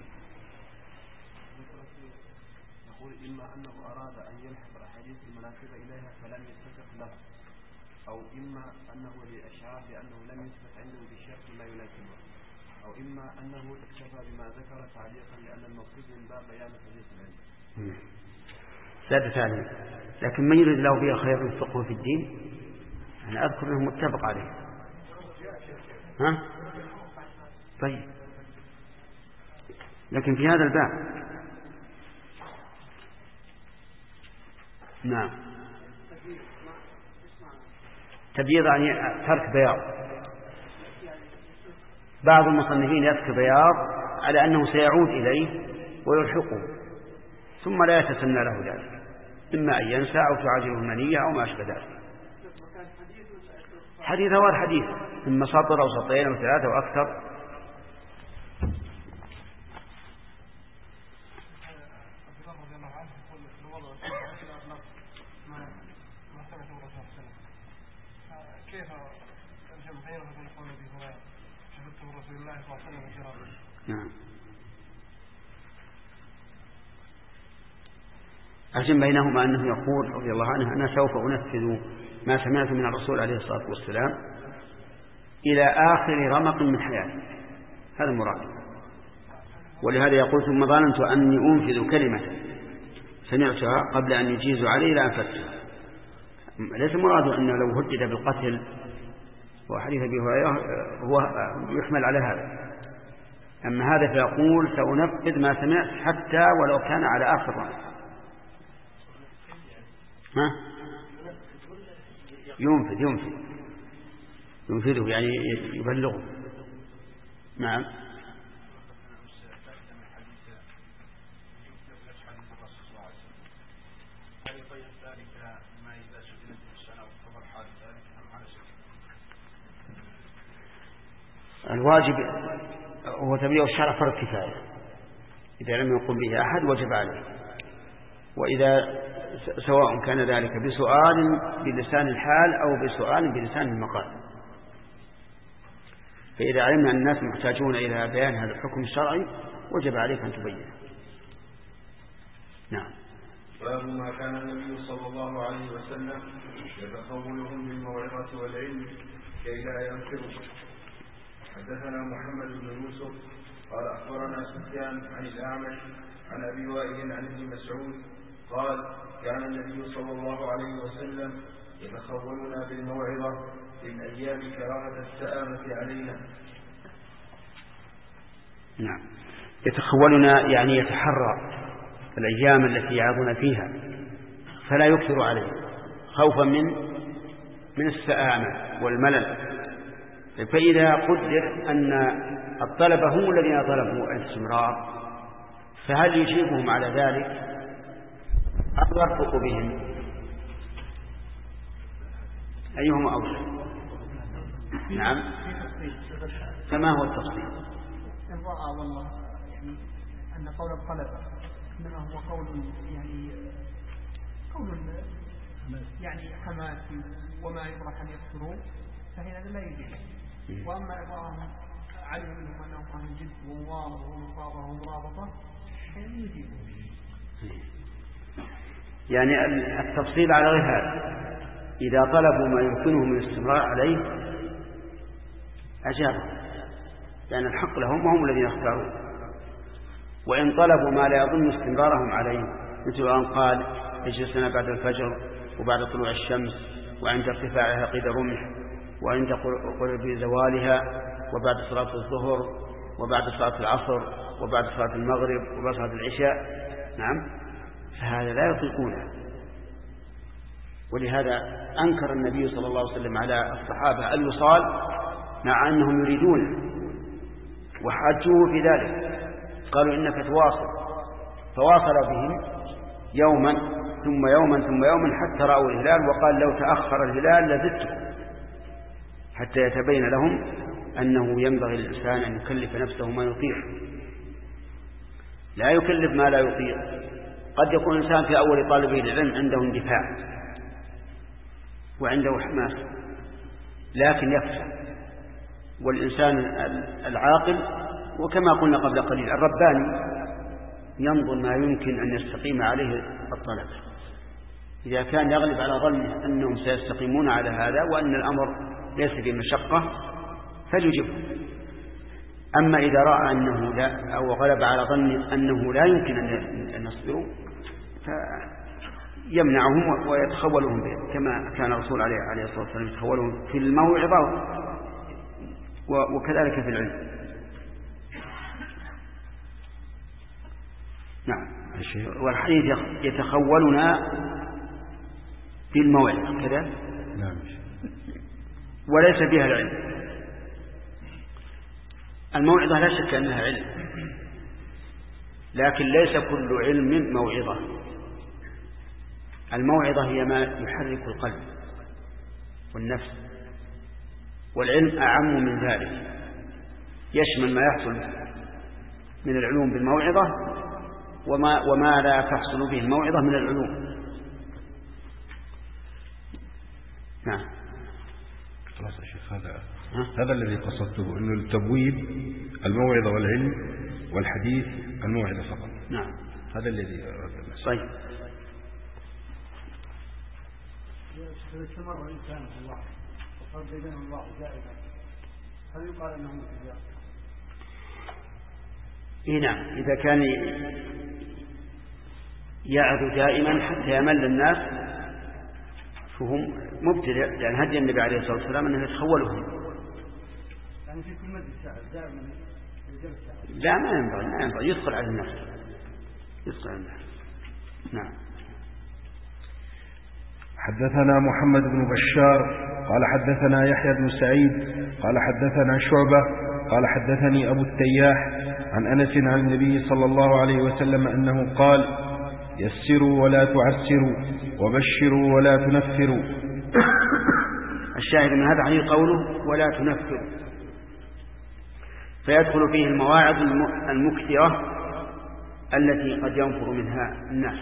يقول إما أنه أراد أن يلحق الأحاديث المناسبة إليها فلم يتفق له، أو إما أنه للأشعار لأنه لم يثبت عنده بشرط ما يناسبه، أو إما أنه اكتفى بما ذكر تعليقا لأن المقصود من باب بيان حديث العلم. زاد تعليق. لكن من يريد له بها خير الفقه في الدين أنا أذكر أنه متفق عليه. طيب، لكن في هذا الباب نعم. تبييض يعني ترك بياض. بعض المصنفين يذكر بياض على أنه سيعود إليه ويلحقه ثم لا يتسنى له ذلك، إما أن ينسى أو تعاجله المنية أو ما أشبه ذلك. حديث هو حديث إما سطر أو سطرين أو ثلاثة أو أكثر. نعم. أجمع بينهما أنه يقول رضي الله عنه أنا سوف أنفذ ما سمعت من الرسول عليه الصلاة والسلام إلى آخر رمق من حياتي، هذا مراد. ولهذا يقول ثم ظننت أني أنفذ كلمة سمعتها قبل أن يجيز علي إلى أنفذتها. ليس مراد أنه لو هدد بالقتل، وحديث أبي هريرة هو يحمل على هذا. أما هذا فيقول سأنفذ ما سمعت حتى ولو كان على آخر رمق. ينفذه يعني يبلغه. نعم. الواجب هو تبليغ الشرع فرض كفاية، إذا لم يقم به أحد وجب عليه، وإذا سواء كان ذلك بسؤال بلسان الحال أو بسؤال بلسان المقال. فإذا علمنا أن الناس محتاجون إلى بيان هذا الحكم الشرعي وجب عليك أن تبينه. نعم. باب ما كان النبي صلى الله عليه وسلم يتخولهم بالموعظة والعلم كي لا ينفروا. حدثنا محمد بن يوسف قال أخبرنا سفيان عن الأعمش عن أبي وائل عن ابن مسعود قال كان النبي صلى الله عليه وسلم يتخولنا بالموعظة في الأيام كراهة السآمة علينا. نعم. يتخولنا يعني يتحرى الأيام التي يعظنا فيها فلا يكثر عليه خوفا من السآمة والملل. فإذا قدر أن الطلبة هم الذين طلبوا الاستمرار فهل يجيبهم على ذلك أو يرفق بهم؟ أيهما أوجه؟ نعم. فما هو التفصيل؟ إن رأى والله يعني أن قول الطلبة إنما هو قول يعني حماسي وما يطرح أن يكثروا فهذا لا يجيب. وأما إذا علم منهم أنهم أهل جد ومواظبة ومصابرة ومرابطة فهذا يجيبهم. يعني التفصيل على غير هذا، إذا طلبوا ما يمكنهم الاستمرار عليه أجابوا، لأن الحق لهم وهم الذين اختاروا. وإن طلبوا ما لا يظن استمرارهم عليه مثل أن قال اجلسنا بعد الفجر وبعد طلوع الشمس وعند ارتفاعها قيد رمح وعند قرب زوالها وبعد صلاة الظهر وبعد صلاة العصر وبعد صلاة المغرب وبعد صلاة العشاء، نعم، فهذا لا يطيقونه. ولهذا أنكر النبي صلى الله عليه وسلم على الصحابة الوصال مع أنهم يريدونه وحاجوه في ذلك، قالوا إنك تواصل، فواصل بهم يوما ثم يوما ثم يوما حتى رأوا الهلال، وقال لو تأخر الهلال لزدته حتى يتبين لهم أنه ينبغي للإنسان أن يكلف نفسه ما يطيق، لا يكلف ما لا يطيق. قد يكون الإنسان في أول طالبه العلم عنده اندفاع وعنده حماس لكن يفشل، والإنسان العاقل وكما قلنا قبل قليل الرباني ينظر ما يمكن أن يستقيم عليه الطلب، إذا كان يغلب على ظنه أنهم سيستقيمون على هذا وأن الأمر ليس بمشقة فليجب. أما إذا رأى أنه لا أو غلب على ظنه أنه لا يمكن أن يصبروا فيمنعهم ويتخولهم به، كما كان الرسول عليه الصلاة والسلام يتخولهم في الموعظة وكذلك في العلم. نعم. والحديث يتخولنا بالموعظة كذا نعم. وليس فيها العلم. الموعظة لا شك أنها علم، لكن ليس كل علم موعظة. الموعظة هي ما يحرك القلب والنفس، والعلم أعم من ذلك، يشمل ما يحصل من العلوم بالموعظة وما لا تحصل به الموعظة من العلوم. نعم. خلاص يا شيخ، هذا الذي قصدته، أنه التبويب الموعظة والعلم، والحديث الموعظة فقط. نعم، هذا الذي طيب. إذا استمر الإنسان في الله وصار بينه الله دائما، هل يقال أنه مبتدع؟ نعم، إذا كان يعظ دائما حتى يمل الناس فهم مبتدع، لأن هدي النبي عليه الصلاة والسلام أنه يتخولهم. يعني في كل مجلس دائما لا، ما ينبغي يدخل على الناس، نعم. حدثنا محمد بن بشار قال حدثنا يحيى بن سعيد قال حدثنا شعبة قال حدثني أبو التياح عن أنس عن النبي صلى الله عليه وسلم أنه قال: يسروا ولا تعسروا وبشروا ولا تنفروا. الشاهد من هذا عليه قوله ولا تنفروا، فيدخل فيه المواعظ المكثرة التي قد ينفر منها الناس.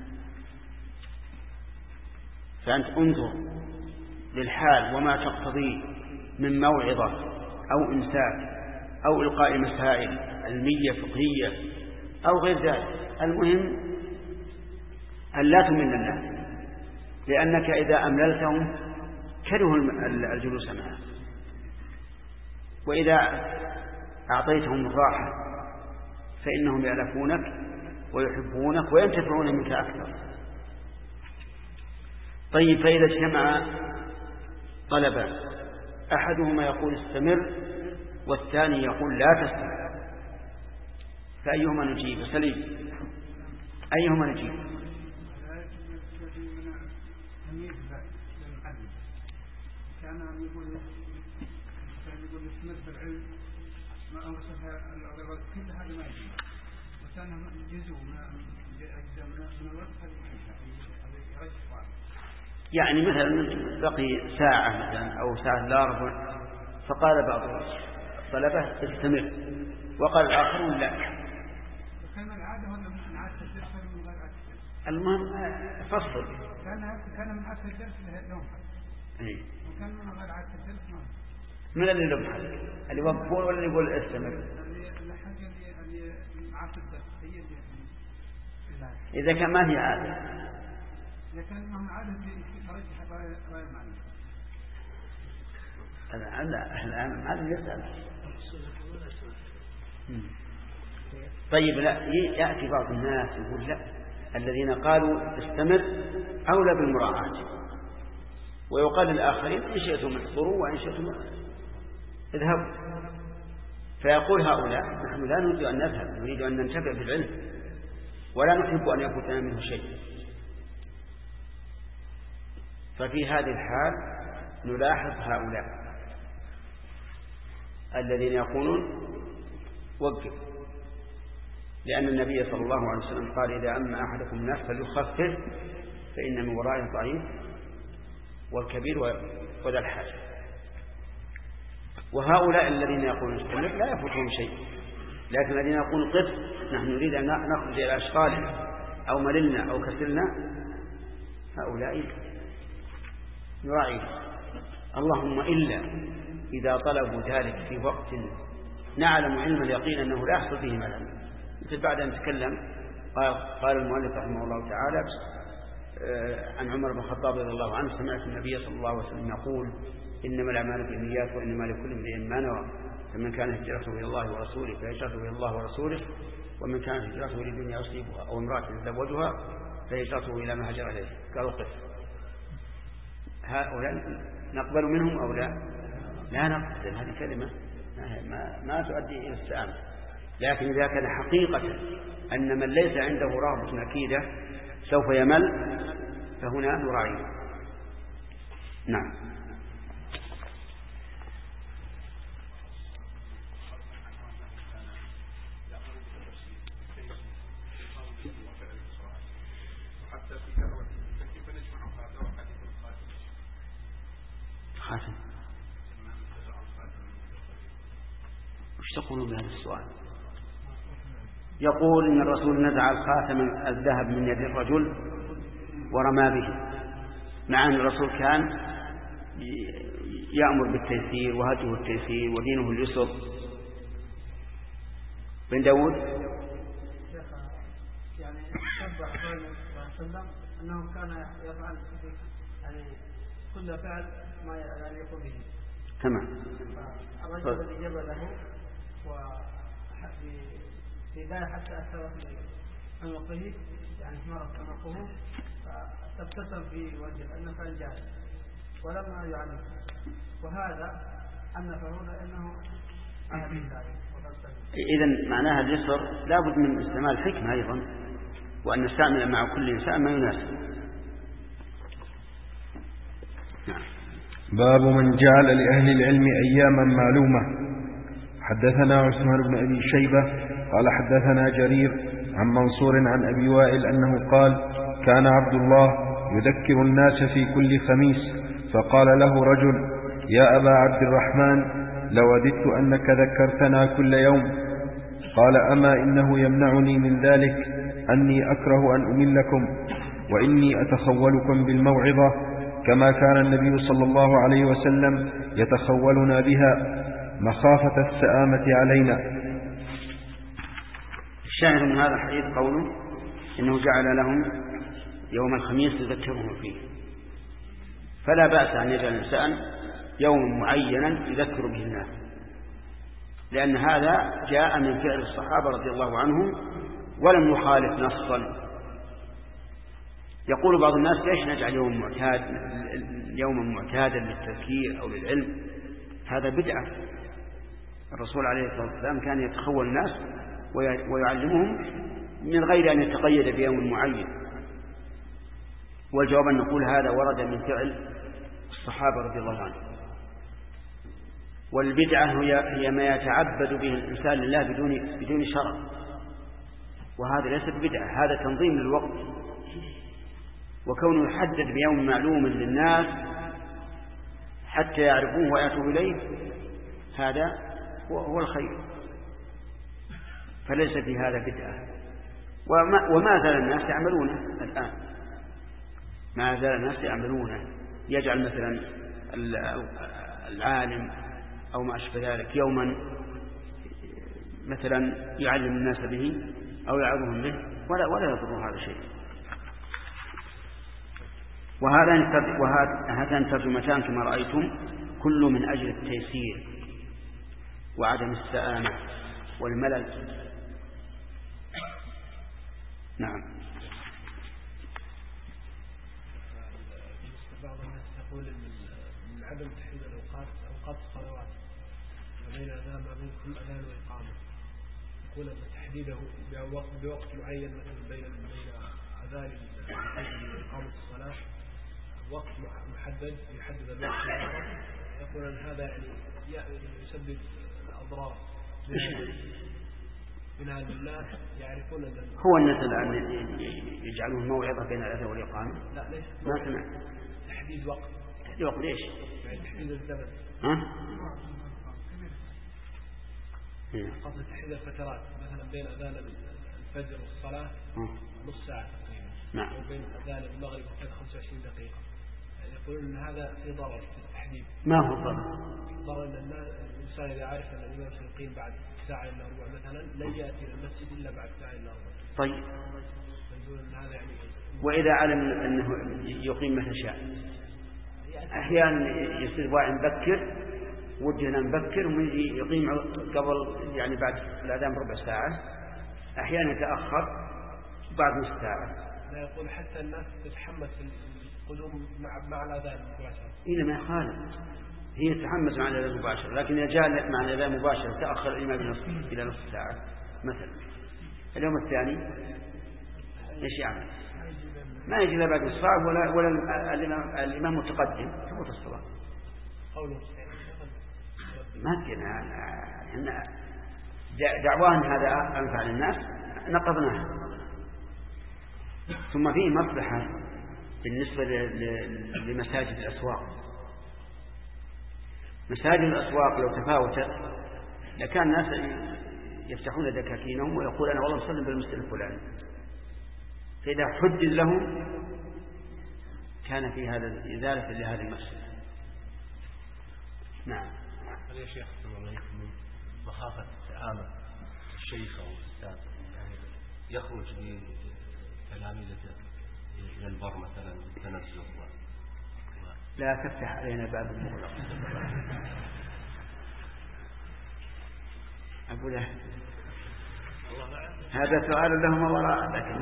فأنت انظر للحال وما تقتضيه من موعظة أو إمساك أو إلقاء مسائل علمية فقهية أو غير ذلك. المهم أن لا تمل الناس، لأنك إذا أمللتهم كرهوا الجلوس معك، وإذا أعطيتهم الراحة فإنهم يألفونك ويحبونك وينتفعون منك أكثر. طيب، فإذا اجتمع طلبا أحدهما يقول استمر والثاني يقول لا تستمر، فأيهما نجيب؟ سليم، أيهما نجيب؟ كان يقول استمر في العلم ما أنصفها الأغراض كل هذا ما يجب، وكان جزء من الوقت هذا يعني مثلا بقي ساعة مثلا أو ساعة لا ربع، فقال بعض الطلبة استمر وقال الآخرون لا. كان العادة ولا من عادة الدرس ولا من غير عادة الدرس؟ المهم فصل. كان من عادة الدرس لهم حق، وكان من غير عادة الدرس ما. من اللي لهم حق؟ اللي يوقفون ولا اللي يقول استمر؟ اللي عادة الدرس هي اللي. إذا كان ما هي عادة. إذا كان ما هي عادة ترجح رأي المعلم. الآن معلم يسأل. طيب، لا يأتي بعض الناس يقول لا، الذين قالوا استمر أولى بالمراعاة، ويقال للآخرين إن شئتم احضروا وإن شئتم اذهبوا. فيقول هؤلاء نحن لا نريد أن نذهب، نريد أن ننتفع بالعلم ولا نحب أن يفوتنا منه شيء. ففي هذه الحال نلاحظ هؤلاء الذين يقولون وقف، لأن النبي صلى الله عليه وسلم قال إذا أما أحدكم الناس فليخفف فإن من ورائه الضعيف والكبير وذا الحاجة. وهؤلاء الذين يقولون استمر لا يفوتهم شيء، لكن الذين يقولون قف نحن نريد أن نخرج إلى أشغالنا أو مللنا أو كسلنا، هؤلاء نراعي. اللهم إلا إذا طلبوا ذلك في وقت نعلم علم اليقين أنه لا يحصل فيه ملل، مثل بعد أن تكلم قال المؤلف رحمه الله تعالى عن عمر بن الخطاب رضي الله عنه: سمعت النبي صلى الله عليه وسلم يقول إنما الأعمال بالنيات وإنما لكل امرئ ما نوى، فمن كان هجرته إلى الله ورسوله فهجرته إلى الله ورسوله، ومن كانت هجرته لدنيا يصيبها أو امرأة يتزوجها فهجرته إلى ما هاجر إليه. قالوا قف. هؤلاء نقبل منهم أو لا؟ لا نقبل. هذه كلمة ما تؤدي إلى السلام. لكن إذا كان حقيقة أن من ليس عنده رغبة أكيدة سوف يمل فهنا نراعيه. نعم. خاتم وش تقولون بهذا السؤال؟ يقول إن الرسول نزع الخاتم الذهب من يد الرجل ورمى به، مع أن الرسول كان يأمر بالتيسير وهديه التيسير ودينه اليسر. بن داود يعني شبه الرسول صلى الله عليه وسلم أنه كان يفعل يعني كل فعل ما يليق به. تمام. الرجل الذي جبله في ذلك حتى أثر في عنقه يعني مرض عنقه فتبتسم في وجهه أنه كان جاهل ولما يعلم، وهذا أن فرعون أنه أهل ذلك. إذن معناها اليسر لا بد من استعمال الحكمة أيضا، وأن نستعمل مع كل إنسان ما يناسب. نعم. باب من جعل لأهل العلم أياما معلومة. حدثنا عثمان بن أبي شيبة قال حدثنا جرير عن منصور عن أبي وائل أنه قال كان عبد الله يذكر الناس في كل خميس، فقال له رجل يا أبا عبد الرحمن لوددت أنك ذكرتنا كل يوم. قال أما إنه يمنعني من ذلك أني أكره أن أملكم وإني أتخولكم بالموعظة كما كان النبي صلى الله عليه وسلم يتخولنا بها مخافة السآمة علينا. الشاهد من هذا الحديث قوله إنه جعل لهم يوم الخميس يذكرهم فيه، فلا بأس أن يجعل الإنسان يوم معينا يذكر به الناس، لأن هذا جاء من فعل الصحابة رضي الله عنهم ولم يخالف نصا. يقول بعض الناس ليش نجعل يوما معتادا للتذكير أو للعلم؟ هذا بدعة. الرسول عليه الصلاة والسلام كان يتخول الناس ويعلمهم من غير أن يتقيد بيوم معين. والجواب أن نقول هذا ورد من فعل الصحابة رضي الله عنهم. والبدعة هي ما يتعبد به الإنسان لله بدون شرع، وهذا ليس بدعة، هذا تنظيم للوقت. وكونه يحدد بيوم معلوم للناس حتى يعرفوه ويأتوا إليه هذا هو الخير، فليس في هذا بدعة. وما زال الناس يعملونه الآن، ما زال الناس يعملونه. يجعل مثلا العالم أو ما أشبه ذلك يوما مثلا يعلم الناس به أو يعظهم به ولا يضر هذا شيء. وهاتان ترجمتان كما رأيتم كل من أجل التيسير وعدم السآمة والملل. نعم. بعض الناس يقول من عدم تحديد أوقات الصلوات وبين أذان بين كل أذان وإقامة، يقول أن تحديده بوقت معين مثلا بين أذان وإقامة الصلاة وقت محدد يحدد الوقت، يقول أن هذا يعني يسبب أضرار من هذا الناس يعرفون هو الناس الآن يجعلون موعظة بين الأذان والإقامة. لا ليش ما سمعت تحديد وقت. تحديد وقت ليش؟ يعني تحديد الزمن. قصد تحديد الفترات مثلا بين أذان الفجر والصلاة نص ساعة تقريبا. نعم. وبين أذان المغرب وكذا 25 دقيقة. يعني يقولون أن هذا في ضرر في التحديد. ما هو الضرر؟ ضرر أن الإنسان إذا عارف أن الإمام سيقيم بعد ساعة إلا ربع مثلا لن يأتي إلى المسجد إلا بعد ساعة إلا ربع. طيب. يقولون أن هذا يعني وإذا علم أنه يقيم متى شاء، أحيانا يصير واعي مبكر ودنا مبكر ويجي يقيم قبل يعني بعد الأذان بربع ساعة، أحيانا يتأخر بعد نص ساعة. لا يقول حتى الناس تتحمس القدوم مع الأذان مباشرة. إلا ما يخالف، هي تتحمس مع الأذان مباشرة، لكن إذا جاء مع الأذان مباشرة تأخر الإمام إلى نصف ساعة مثلا، اليوم الثاني إيش يعمل؟ ما يجي لا بعد الصلاة ولا الإمام متقدم تفوت الصلاة. ما كنا دعوان هذا أنفع للناس نقضناها. ثم فيه مصلحة بالنسبة لمساجد الأسواق. مساجد الأسواق لو تفاوتت لكان الناس يفتحون دكاكينهم ويقول أنا والله مسلم بالمسجد الفلاني، فإذا حد لهم كان في هذا إزالة لهذه المسجد. نعم. يا شيخ من مخافة عامة الشيخ أو الأستاذ يعني يخرج بتلاميذه إلى البر مثلا بالتنزه لا تفتح علينا باب المغلق. أقول له هذا سؤال لهم وراء لكن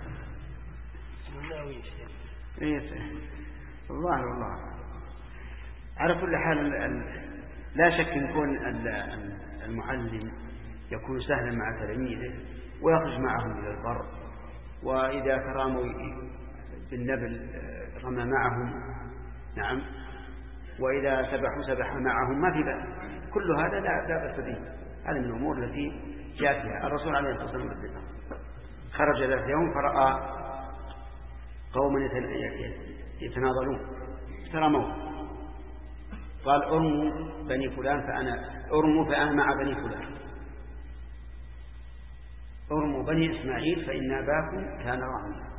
والله على كل حال لا شك أن يكون المعلم يكون سهلا مع تلاميذه ويخرج معهم إلى البر، وإذا تراموا بالنبل رمى معهم، نعم، وإذا سبح معهم، ما في بأس. كل هذا لا بأس به. هذا من الأمور التي جاء فيها الرسول عليه الصلاة والسلام. خرج ذات يوم فرأى قوما يتناظرون تراموا، قال ارموا بني فلان فأنا مع بني فلان، ارموا بني إسماعيل فإن أباكم كان راعيا.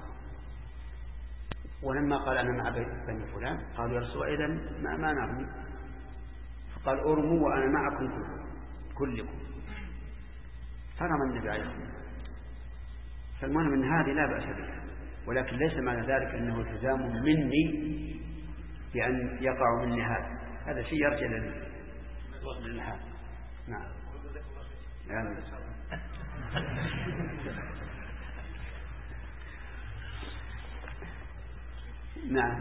ولما قال أنا مع بني فلان قالوا يا رسول إذا ما نرمي، فقال ارموا وأنا معكم كلكم، فرمى النبي عليه الصلاة والسلام. فالمهم من هذه لا بأس بها، ولكن ليس معنى ذلك أنه التزام مني بأن يقع مني هذا شيء يرجع للحال. نعم. نعم.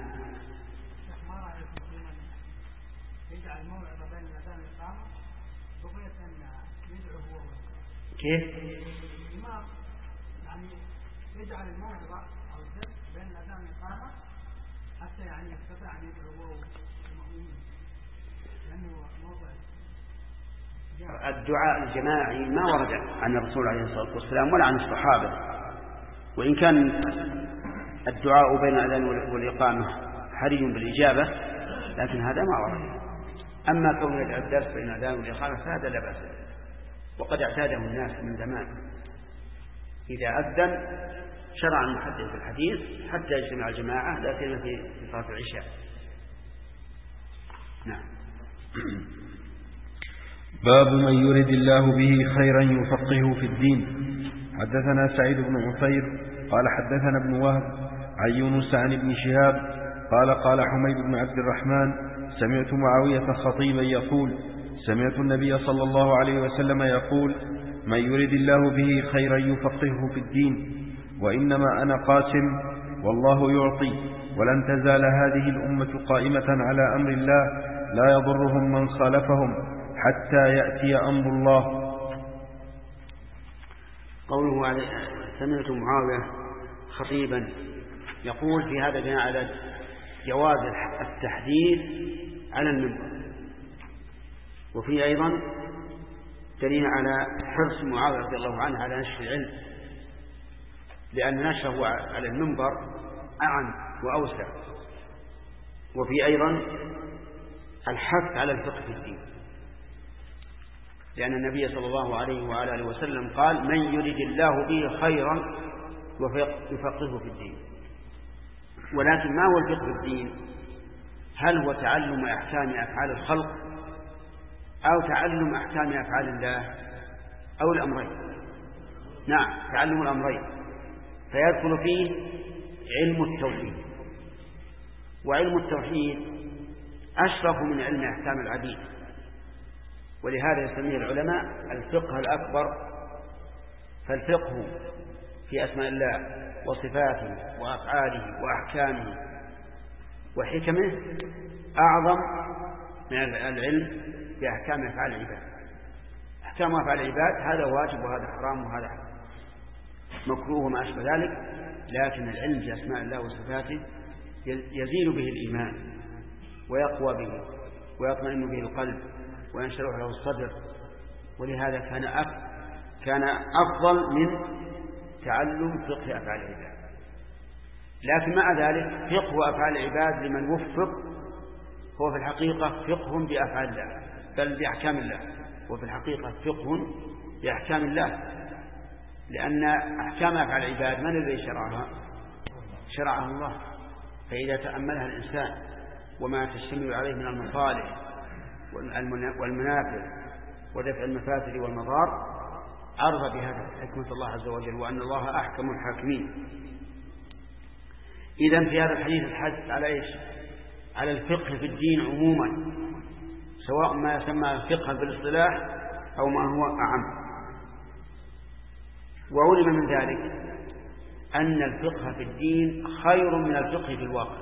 يجعل موعظة بين الأذان والإقامة بغية أن يدعو هو. كيف؟ الإمام يعني يجعل الموعظة أو الدرس بين الأذان والإقامة حتى يعني يستطيع أن يدعو هو المؤمنين، لأنه موضع الدعاء الجماعي ما ورد عن الرسول عليه الصلاة والسلام ولا عن الصحابة، وإن كان الدعاء بين الأذان والإقامة حري بالإجابة لكن هذا ما ورد. أما كون الدرس بين الأذان والإقامة فهذا لا بأس، وقد اعتاده الناس من زمان. إذا أذن شرع المحدث في الحديث حتى يجتمع الجماعة لا سيما في صلاة العشاء. نعم. باب من يرد الله به خيرا يفقهه في الدين. حدثنا سعيد بن عفير قال حدثنا ابن وهب عن يونس عن ابن شهاب قال حميد بن عبد الرحمن سمعت معاوية خطيبا يقول سمعت النبي صلى الله عليه وسلم يقول من يرد الله به خيرا يفقهه في الدين، وإنما أنا قاسم والله يعطي، ولن تزال هذه الأمة قائمة على أمر الله لا يضرهم من خالفهم حتى يأتي أمر الله. قوله سمعت معاوية خطيبا يقول في هذا دليل على جواز التحديث على المنبر، وفيه أيضا دليل على حرص معاوية رضي الله عنه على نشر العلم، لأن نشره على المنبر أعم وأوسع. وفيه أيضا الحث على الفقه في الدين، لأن النبي صلى الله عليه وعلى آله وسلم قال من يرد الله به خيرا يفقهه في الدين. ولكن ما هو الفقه في الدين؟ هل هو تعلم أحكام أفعال الخلق أو تعلم أحكام أفعال الله أو الأمرين؟ نعم، تعلم الأمرين. فيدخل فيه علم التوحيد، وعلم التوحيد أشرف من علم أحكام العبيد، ولهذا يسميه العلماء الفقه الأكبر. فالفقه في أسماء الله وصفاته وأفعاله وأحكامه وحكمه أعظم من العلم بأحكام أفعال العباد. أحكام أفعال العباد هذا واجب وهذا حرام وهذا مكروه وما أشبه ذلك، لكن العلم بأسماء الله وصفاته يزيد به الإيمان ويقوى به ويطمئن به القلب وينشرح له الصدر، ولهذا كان أفضل من تعلم فقه أفعال العباد. لكن مع ذلك فقه أفعال العباد لمن وفق هو في الحقيقة فقه بأفعال الله بل بأحكام الله، وفي الحقيقة فقه بأحكام الله، لأن أحكام أفعال العباد من الذي شرعها الله. فإذا تأملها الإنسان وما تشتمل عليه من المصالح والمنافع ودفع المفاسد والمضار عرف بهذا حكمة الله عز وجل وأن الله أحكم الحاكمين. إذن في هذا الحديث الحث على إيش؟ على الفقه في الدين عموما، سواء ما يسمى الفقه بالاصطلاح أو ما هو أعم. وعلم من ذلك أن الفقه في الدين خير من الفقه في الواقع،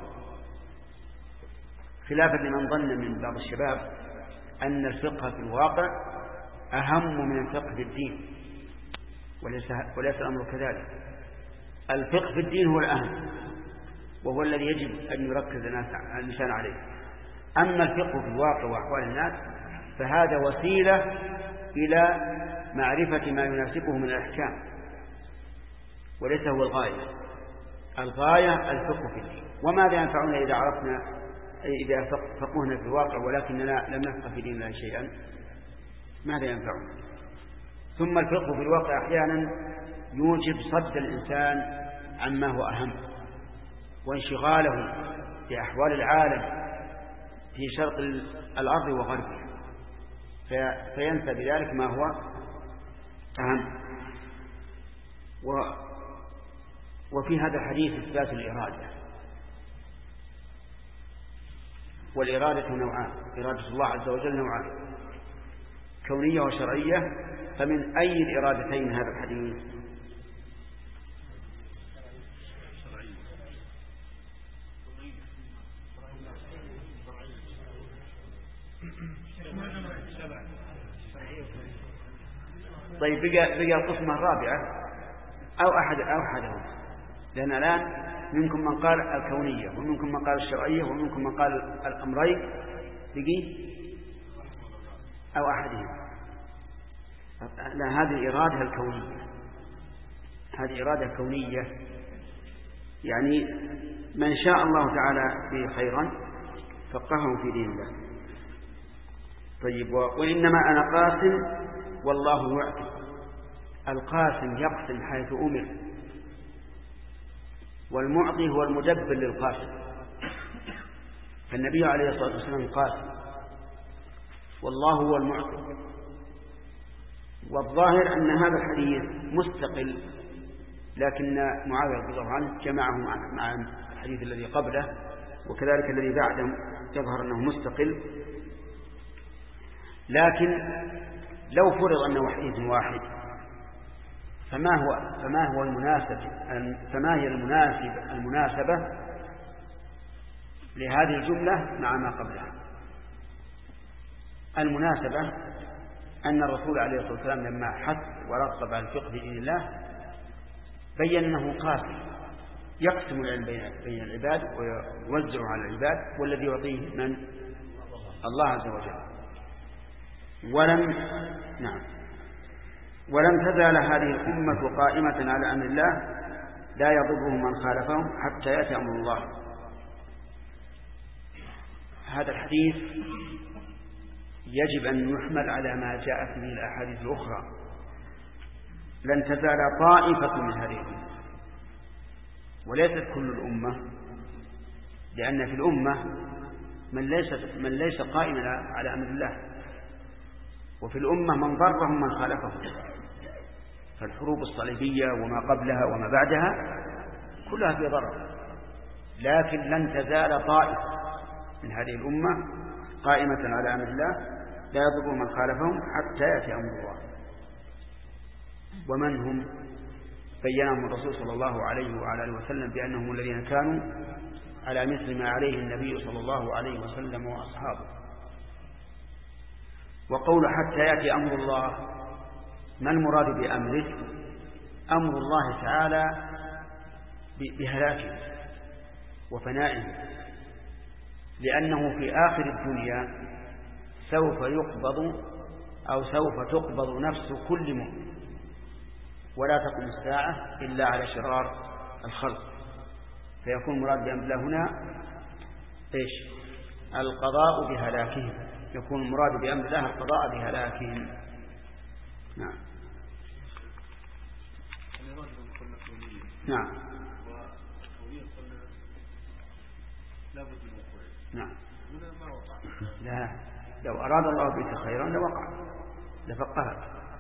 خلافا لمن ظن من بعض الشباب أن الفقه في الواقع أهم من الفقه في الدين، وليس الأمر كذلك. الفقه في الدين هو الأهم وهو الذي يجب أن يركز الإنسان عليه. أما الفقه في الواقع وأحوال الناس فهذا وسيلة إلى معرفة ما يناسبه من الأحكام، وليس هو الغاية. الغاية الفقه في الدين. وماذا ينفعنا إذا فقهنا في الواقع ولكننا لم نفقه في دين الله شيئا؟ ماذا ينفعنا؟ ثم الفقه في الواقع أحيانا يوجب صد الإنسان عما هو أهم وانشغاله بأحوال العالم في شرق الأرض وغربه، فينسى بذلك ما هو أهم. وفي هذا الحديث إثبات الإرادة، والإرادة نوعان، إرادة الله عز وجل نوعان، كونية وشرعية. فمن أي الإرادتين هذا الحديث؟ طيب بقى القسمة الرابعة أو أحدهم، لأن الآن منكم من قال الكونية ومنكم من قال الشرعية ومنكم من قال الأمرين، بقي أو أحدهم. لا، هذه إرادة الكونية، هذه إرادة كونية، يعني من شاء الله تعالى به خيرا فقهه في دين الله. طيب، وإنما أنا قاسم والله يعطي. القاسم يقسم حيث أمر، والمعطي هو المدبر للقاسم. فالنبي عليه الصلاة والسلام قاسم والله هو المعطي. والظاهر أن هذا الحديث مستقل، لكن معاوية رضي الله عنه جمعه مع الحديث الذي قبله، وكذلك الذي بعده يظهر أنه مستقل. لكن لو فرض أنه حديث واحد فما هي المناسبة لهذه الجملة مع ما قبلها؟ المناسبة أن الرسول عليه الصلاة والسلام لما حث ورغب على الفقه في دين الله بين أنه قاسم يقسم العلم بين العباد ويوزع على العباد، والذي يعطيه من؟ الله عز وجل. ولم تزال هذه الأمة قائمة على أمر الله لا يضرهم من خالفهم حتى يأتي أمر الله. هذا الحديث يجب أن يحمل على ما جاءت به الأحاديث الأخرى. لن تزال طائفة من هذه الأمة، وليست كل الأمة، لأن في الأمة من ليس قائما على أمر الله، وفي الأمة من ضرهم من خالفهم. فالحروب الصليبية وما قبلها وما بعدها كلها في ضرر، لكن لن تزال طائفة من هذه الأمة قائمة على أمر الله لا يضر من خالفهم حتى يأتي أمر الله. ومن هم؟ بينهم الرسول صلى الله عليه وعلى آله وسلم بأنهم الذين كانوا على مثل ما عليه النبي صلى الله عليه وسلم وأصحابه. وقول حتى يأتي أمر الله، ما المراد بأمره؟ أمر الله تعالى بهلاكه وفنائه، لأنه في آخر الدنيا سوف يقبض أو سوف تقبض نفس كل مؤمن، ولا تقوم الساعة إلا على شرار الخلق. فيكون مراد بأمر الله هنا إيش؟ القضاء بهلاكهم، يكون مراد بأمر الله القضاء بهلاكهم. نعم. نعم. نعم. لا، لو أراد الله بك خيرا لوقع لفقهك.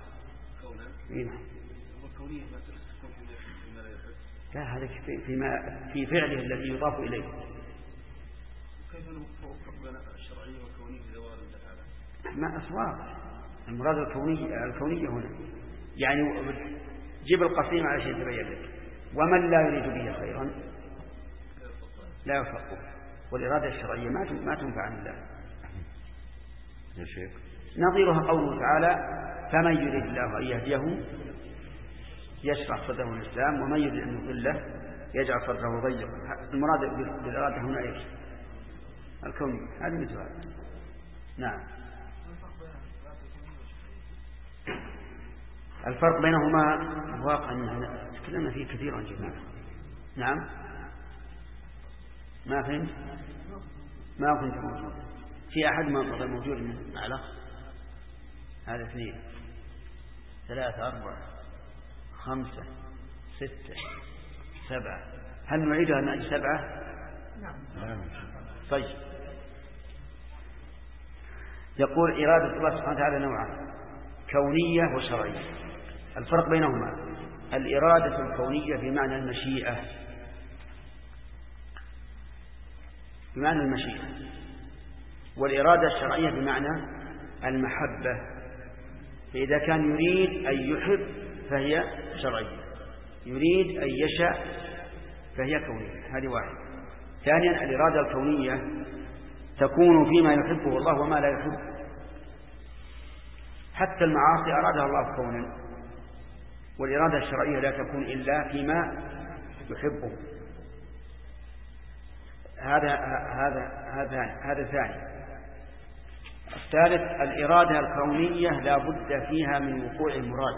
لا، هذا في فعله الذي يضاف إليه. كيف نوفق بين الشرعية والكونية لزوال الدلالة؟ ما أصوات المراد الكونية هنا، يعني جيب القسيم على شيء تبين لك. ومن لا يريد به خيرا لا يوفقه، والإرادة الشرعية ما تنفع عن الله يا شيخ. نظيرها قوله تعالى: فمن يريد الله أن يهديه يشرح صدره الإسلام ومن يريد أن يضله يجعل صدره ضيقا. المراد بالإرادة هنا إيش؟ الكونية. هذه مثل هذا. نعم. الفرق بينهما واقع تكلمنا فيه كثيرا جدا. نعم. ما فهمت؟ ما كنت موجود. في أحد ما موجود من أعلى؟ هذا 2 3 4 5 6 7. هل نعيدها من أجل 7؟ نعم. طيب. يقول إرادة الله سبحانه وتعالى نوعان: كونية وشرعية. الفرق بينهما: الإرادة الكونية بمعنى المشيئة، والإرادة الشرعية بمعنى المحبة. فإذا كان يريد أن يحب فهي شرعية، يريد أن يشاء فهي كونية. هذه واحدة. ثانيا، الإرادة الكونية تكون فيما يحبه الله وما لا يحبه. حتى المعاصي أرادها الله كونا، والإرادة الشرعية لا تكون إلا فيما يحبه. هذا ثاني. الثالث: الإرادة الكونية لا بد فيها من وقوع المراد،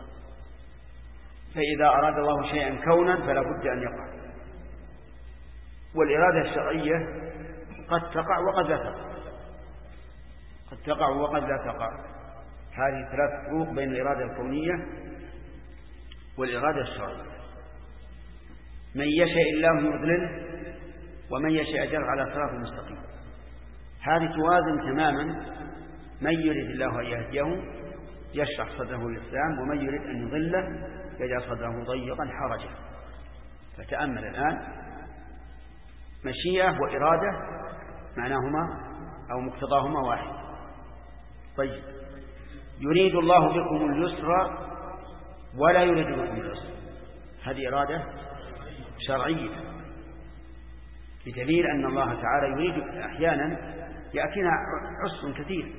فإذا أراد الله شيئا كونا فلا بد أن يقع. والإرادة الشرعية قد تقع وقد لا تقع، قد تقع وقد لا تقع. هذه 3 فروق بين الإرادة الكونية والإرادة الشرعية. من يشاء الله يضلل ومن يشاء يجعله على صراط مستقيم. هذه توازن تماما: من يريد الله أن يهديه يشرح صدره للإسلام، ومن يريد أن يضله يجعل صدره ضيقا حرجا. فتأمل الآن: مشيئة وإرادة معناهما أو مقتضاهما واحد. طيب، يريد الله بكم اليسر ولا يريد بكم العسر، هذه إرادة شرعية، بدليل أن الله تعالى يريد أحيانا يأتينا عسر كثير،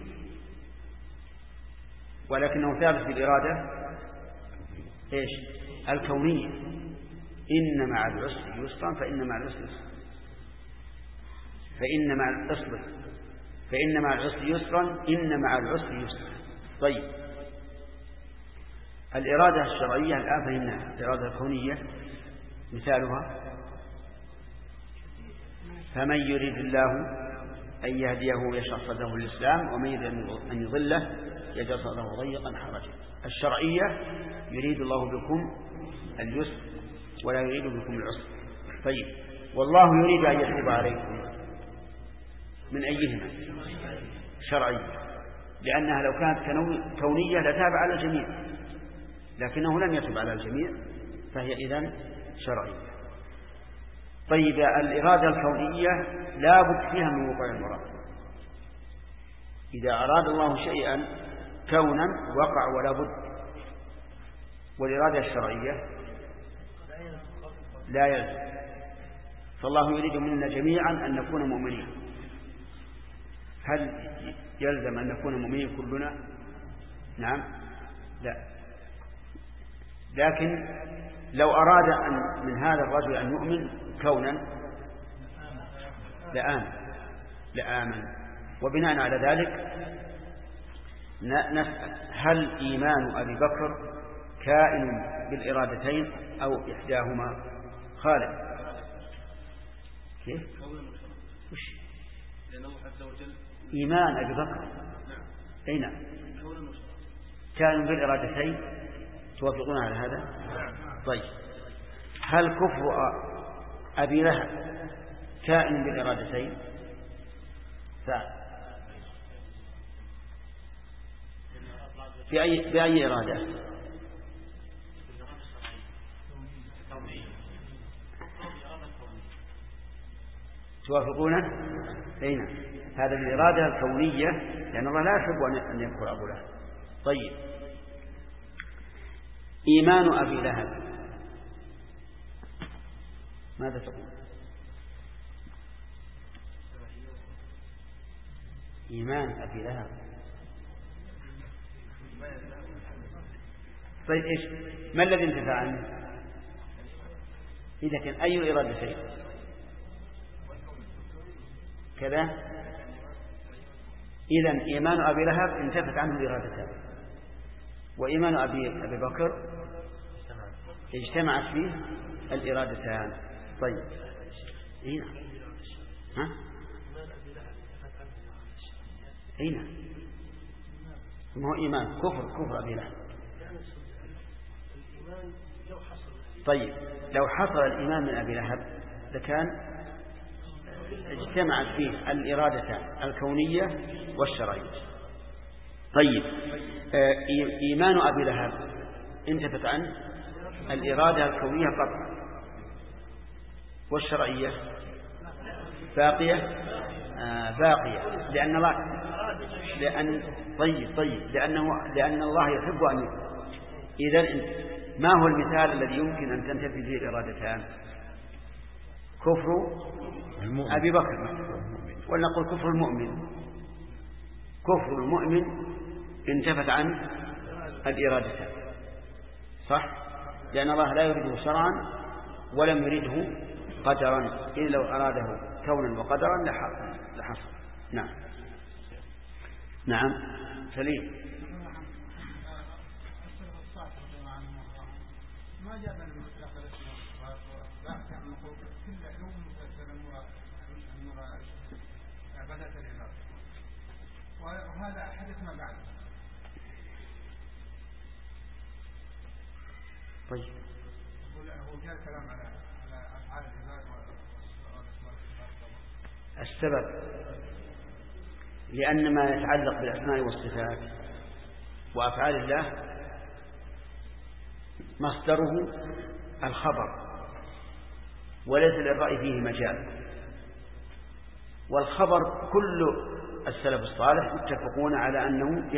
ولكنه ثابت بالإرادة إيش؟ الكونية: إن مع العسر يسرا فإن مع العسر يسرا، فإن مع العسر يسرا، إن مع العسر يسرا. طيب، الإرادة الشرعية الآن فهمناها. الإرادة الكونية مثالها: فمن يريد الله أن يهديه يشرح صدره للإسلام ومن يريد أن يضله يجعل صدره ضيقا حرجا. الشرعية: يريد الله بكم اليسر ولا يريد بكم العسر. طيب، والله يريد أن يتوب عليكم، من أيهما؟ شرعية، لأنها لو كانت كونية لتاب على الجميع، لكنه لم يتب على الجميع فهي إذن شرعية. طيب، الإرادة الكونية لا بد فيها من وقوع المراد. إذا أراد الله شيئا كونا وقع ولا بد. والإرادة الشرعية لا يلزم. فالله يريد منا جميعا أن نكون مؤمنين. هل يلزم أن نكون مؤمنين كلنا؟ نعم، لا، لكن لو أراد من هذا الرجل أن يؤمن كونا لآمن. وبناء على ذلك نسأل: هل إيمان أبي بكر كائن بالإرادتين أو إحداهما؟ خالد كيف؟ وش إيمان أبي بكر؟ أي نعم، كائن بالإرادتين. توافقون على هذا؟ طيب، هل كفر أبي لهب كائن بالإرادتين؟ بأي إرادة؟ توافقون؟ أين؟ هذا بالإرادة الكونية، لأن الله لا يحب أن يكفر أبو لهب. طيب، إيمان أبي لهب ماذا تقول؟ إيمان أبي لهب. طيب إيش؟ ما الذي انتفع عنه؟ إذا كان أي إرادتين كذا، إذن إيمان أبي لهب انتفت عنه الإرادتان، وإيمان أبي بكر اجتمعت فيه الإرادتان. طيب، هنا ها؟ هنا ما هو إيمان كفر أبي لهب. طيب، لو حصل الإيمان من أبي لهب لكان اجتمعت فيه الإرادتان الكونية والشرعية. طيب، إيمان أبي لهب انتفت عن الإرادة الكونية قطعا، والشرعية باقية لأن الله لأن الله يحب أن يكون. إذن ما هو المثال الذي يمكن أن تنتفي فيه الإرادتان؟ كفر أبي بكر، ولنقول كفر المؤمن انتفت عن الإرادتان، صح؟ لأن الله لا يريده شرعا ولم يريده قدرا، إذ لو أراده كونا وقدرا لحصل. نعم سليم. ما جاء من المستقبل لا نقول كل علوم النور بدأت العلاج، وهذا حدث ما بعد. طيب، هو جاء الكلام على أفعال العباد السبب لأن ما يتعلق بالأسماء والصفات وأفعال الله مصدره الخبر، وليس للرأي فيه مجال. والخبر كل السلف الصالح متفقون على أنه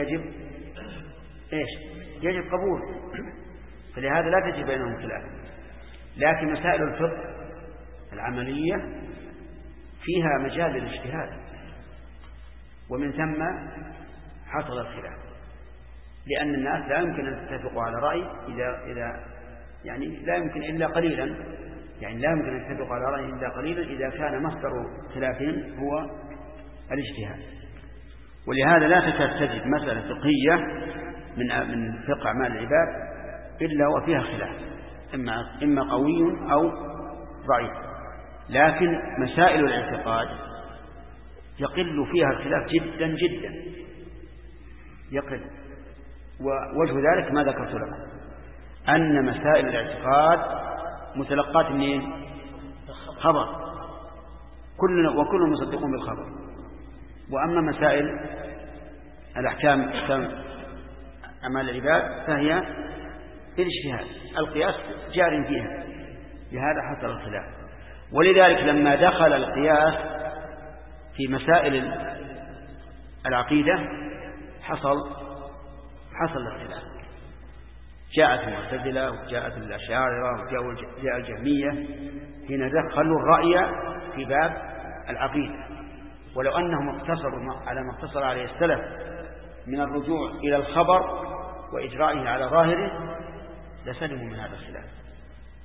يجب قبول، فلهذا لا تجب بينهم خلاف. لكن مسائل الفقه العملية فيها مجال للاجتهاد، ومن ثم حصل الخلاف، لأن الناس لا يمكن أن يتفقوا على رأي إذا يعني لا يمكن إلا قليلا، لا يمكن أن يتفقوا على رأي إلا قليلا إذا كان مصدر خلافهم هو الاجتهاد. ولهذا لا تجد مسألة فقهية من فقه أعمال العباد إلا وفيها خلاف، إما قوي أو ضعيف. لكن مسائل الاعتقاد يقل فيها الخلاف جدا جدا، يقل. ووجه ذلك ما ذكرت لكم، أن مسائل الاعتقاد متلقات منين؟ خبر، وكل مصدقون بالخبر. وأما مسائل الأحكام أعمال العباد فهي بالاجتهاد، القياس جار فيها، لهذا حصل الخلاف. ولذلك لما دخل القياس في مسائل العقيدة حصل الخلاف. جاءت المعتزلة وجاءت الأشاعرة وجاء الجهمية، هنا دخلوا الرأي في باب العقيدة. ولو أنهم اقتصروا على ما اقتصر عليه السلف من الرجوع إلى الخبر وإجرائه على ظاهره لسلموا من هذا الخلاف.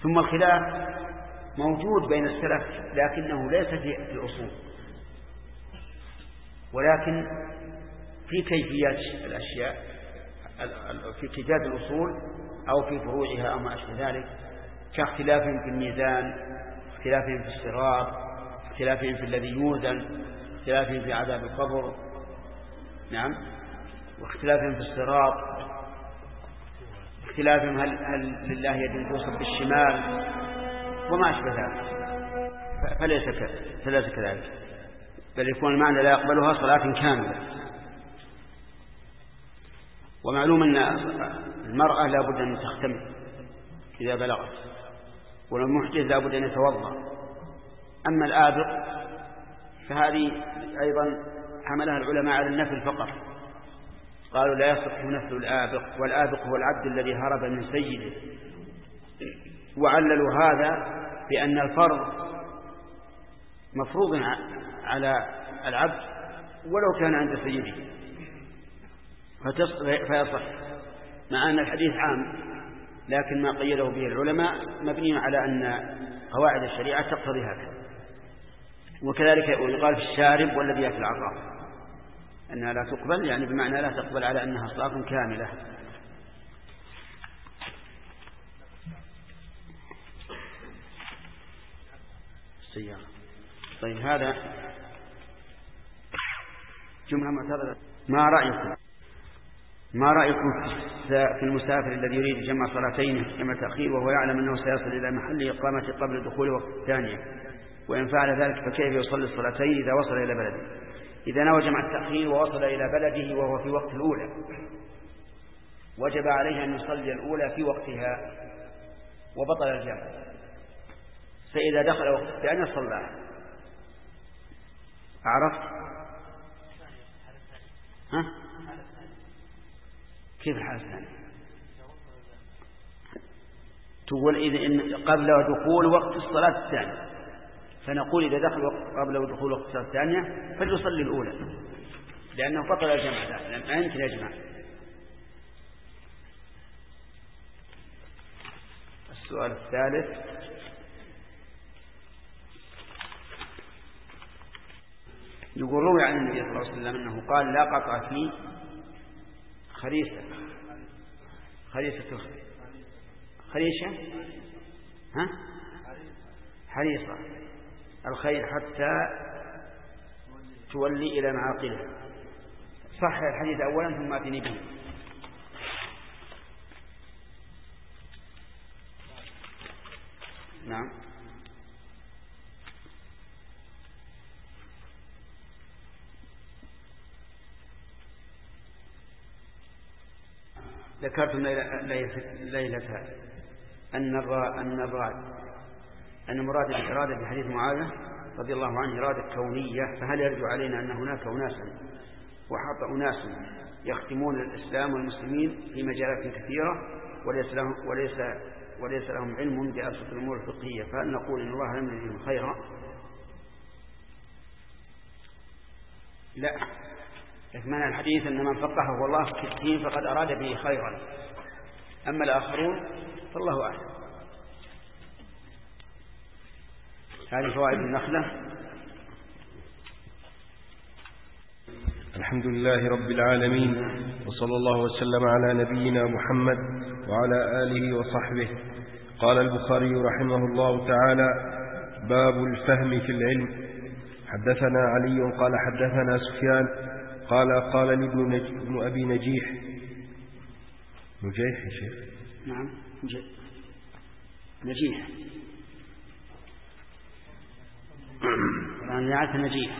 ثم الخلاف موجود بين السلف لكنه ليس في الأصول، ولكن في كيفيات الأشياء، في كتاب الأصول أو في فروعها أو ما أشبه ذلك، كاختلافهم في الميزان، اختلافهم في الصراط، اختلافهم في الذي يوزن، اختلافهم في عذاب القبر، نعم، واختلافهم في الصراط، اختلافهم هل لله يد توصف بالشمال وما أشبه ذلك، فليس كذلك، بل يكون المعنى لا يقبلها صلاة كاملة. ومعلوم أن المرأة لا بد أن تختمر إذا بلغت، والمحدث لا بد أن يتوضأ. أما الآبق فهذه أيضا حملها العلماء على النفل فقط، قالوا لا يصح نفل الآبق، والآبق هو العبد الذي هرب من سيده، وعللوا هذا بأن الفرض مفروض على العبد ولو كان عند سيده فيصح، مع أن الحديث عام، لكن ما قيده به العلماء مبني على أن قواعد الشريعة تقتضي هذا. وكذلك يقال في الشارب والذي يأكل العراق أنها لا تقبل، يعني بمعنى لا تقبل على أنها صلاة كاملة. السيارة. طيب هذا جملة معترضة. ما رأيكم في المسافر الذي يريد جمع صلاتين جمع تأخير وهو يعلم أنه سيصل إلى محل إقامة قبل دخول وقت الثانية، وإن فعل ذلك فكيف يصلي الصلاتين إذا وصل إلى بلده؟ إذا نوى جمع التأخير ووصل إلى بلده وهو في وقت الأولى وجب عليه أن يصلي الأولى في وقتها وبطل الجمع، فإذا دخل وقت الثانية صلى. عرفت؟ ها؟ كيف الحالة الثانية؟ تقول إذا قبل دخول وقت الصلاة الثانية، فنقول إذا دخل قبل دخول وقت الصلاة الثانية فليصلي الأولى لأنه بطل الجمع، لا يمكن يجمع. السؤال الثالث: يقول روي عن النبي صلى الله عليه وسلم أنه قال لا قطع في خريشة حريصة الخير حتى تولي إلى معاقلها. صح الحديث أولا ثم أتني به. نعم. ذكرتم ليلتها أن مراد الإرادة في حديث معاذ رضي الله عنه إرادة كونية، فهل يرجع علينا أن هناك أناسا وحط أناس يختمون الإسلام والمسلمين في مجالات كثيرة وليس لهم علم بأبسط الأمور الفقهية، فهل نقول إن الله لم يريدهم خيرا؟ لا، معنى الحديث أن من فقهه الله في الدين فقد أراد به خيرا، أما الآخرون فالله أعلم. هذه فوائد النخلة. الحمد لله رب العالمين، وصلى الله وسلم على نبينا محمد وعلى آله وصحبه. قال البخاري رحمه الله تعالى: باب الفهم في العلم. حدثنا علي قال حدثنا سفيان قال لي ابن أبي نجيح يا شيخ. نعم نجيح الآن يعرف نجيح.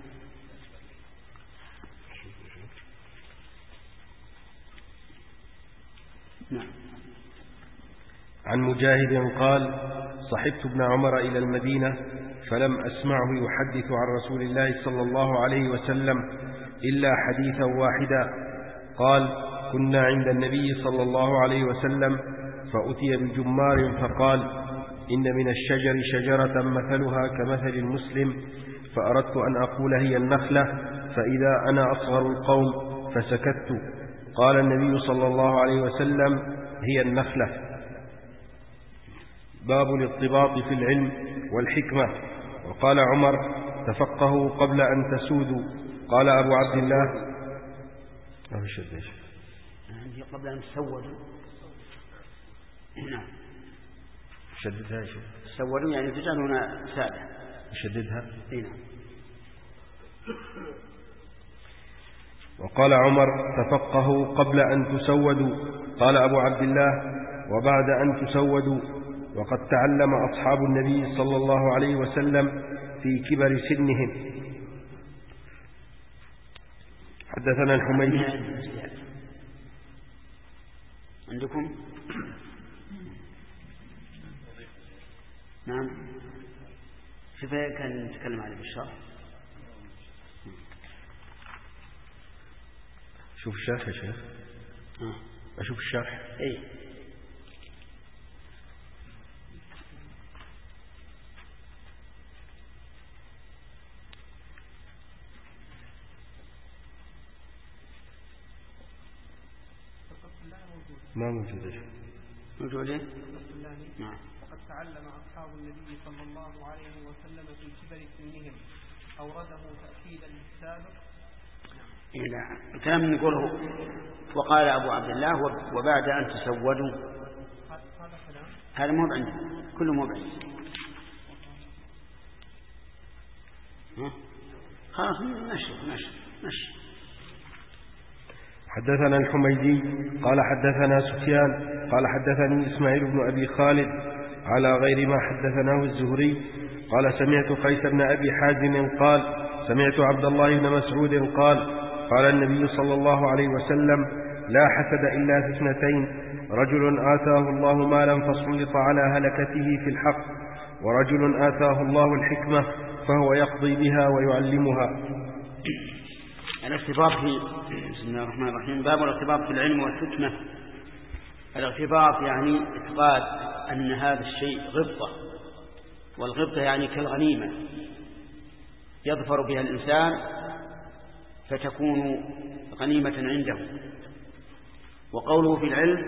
نعم. عن مجاهد قال: صحبت ابن عمر إلى المدينة فلم أسمعه يحدث عن رسول الله صلى الله عليه وسلم إلا حديثا واحدا. قال: كنا عند النبي صلى الله عليه وسلم فأتي بجمار فقال: إن من الشجر شجرة مثلها كمثل المسلم، فأردت أن أقول هي النخلة، فإذا أنا أصغر القوم فسكت. قال النبي صلى الله عليه وسلم: هي النخلة. باب الاضطباط في العلم والحكمة. وقال عمر: تفقهوا قبل أن تسودوا. قال أبو عبد الله: عندي قبل أن تسودوا. نعم، شددها يا شيخ. تسودوا يعني تجعلون سادة. شددها. نعم. وقال عمر: تفقهوا قبل أن تسودوا. قال أبو عبد الله: وبعد أن تسودوا. وقد تعلم أصحاب النبي صلى الله عليه وسلم في كبر سنهم. حدثنا الحميدي. عندكم؟ نعم. شوف كان نتكلم عليه بالشرح. شوف الشرح يا شيخ. أشوف الشرح. إيه. ما موجود يا شيخ. موجود إيه؟ نعم. وقد تعلم أصحاب النبي صلى الله عليه وسلم في كبر سنهم أورده تأكيدا للسابق. نعم. الكلام نقوله وقال أبو عبد الله: وبعد أن تسودوا. هذا مو بعندي، كله مو بعندي. خلاص نشر. حدثنا الحميدي قال حدثنا سفيان قال حدثني إسماعيل بن أبي خالد على غير ما حدثناه الزهري قال: سمعت قيس بن أبي حازم قال: سمعت عبد الله بن مسعود قال: قال النبي صلى الله عليه وسلم: لا حسد إلا في اثنتين: رجل آتاه الله مالا فسلط على هلكته في الحق، ورجل آتاه الله الحكمة فهو يقضي بها ويعلمها. الاغتباط في بسم الله الرحمن الرحيم. باب الاغتباط في العلم والحكمة. الاغتباط يعني إثبات أن هذا الشيء غبطة، والغبطة يعني كالغنيمة يظفر بها الإنسان فتكون غنيمة عنده. وقوله في العلم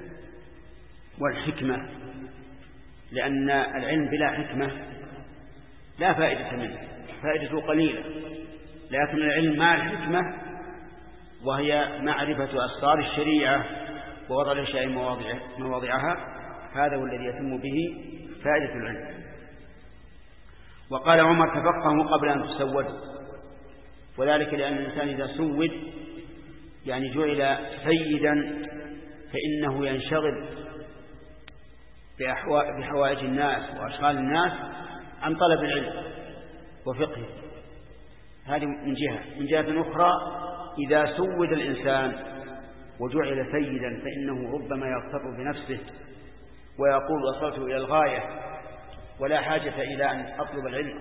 والحكمة لأن العلم بلا حكمة لا فائدة منه، فائدته قليلة، لكن العلم مع الحكمة وهي معرفة أسرار الشريعة ووضع الأشياء مواضعها، هذا هو الذي يتم به فائدة العلم. وقال عمر: تفقهوا قبل أن تسودوا، وذلك لأن الإنسان إذا سود يعني جعل سيدا فإنه ينشغل بحوائج الناس وأشغال الناس عن طلب العلم وفقه. هذه من جهة أخرى إذا سود الإنسان وجعل سيدا فإنه ربما يغتر بنفسه ويقول: وصلت إلى الغاية ولا حاجة إلى أن أطلب العلم.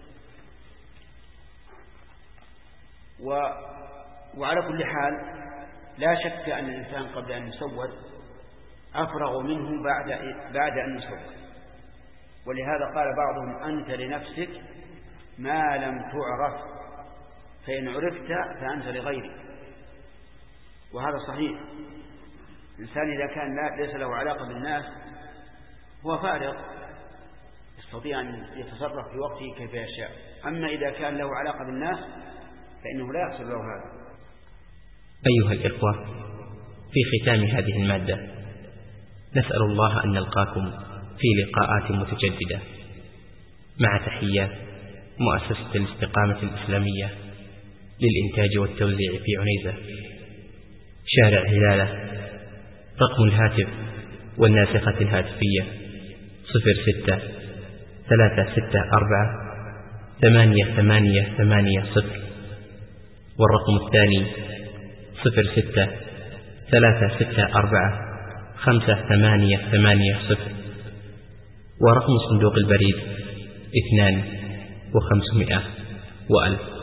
وعلى كل حال لا شك أن الإنسان قبل أن يسود أفرغ منه بعد أن يسود. ولهذا قال بعضهم: أنت لنفسك ما لم تعرف، فإن عرفت فأنت لغيرك. وهذا صحيح. الإنسان إذا كان ليس له علاقة بالناس هو فارغ، يستطيع أن يتصرف في وقته كيف يشاء. أما إذا كان له علاقة بالناس فإنه لا يحصل له هذا. أيها الإخوة، في ختام هذه المادة نسأل الله أن نلقاكم في لقاءات متجددة، مع تحيات مؤسسة الاستقامة الإسلامية للإنتاج والتوزيع في عنيزة، شارع هلالة. رقم الهاتف والناسخة الهاتفية 06-364-8880، والرقم الثاني 06-364-5880، ورقم صندوق البريد 2500 و1000.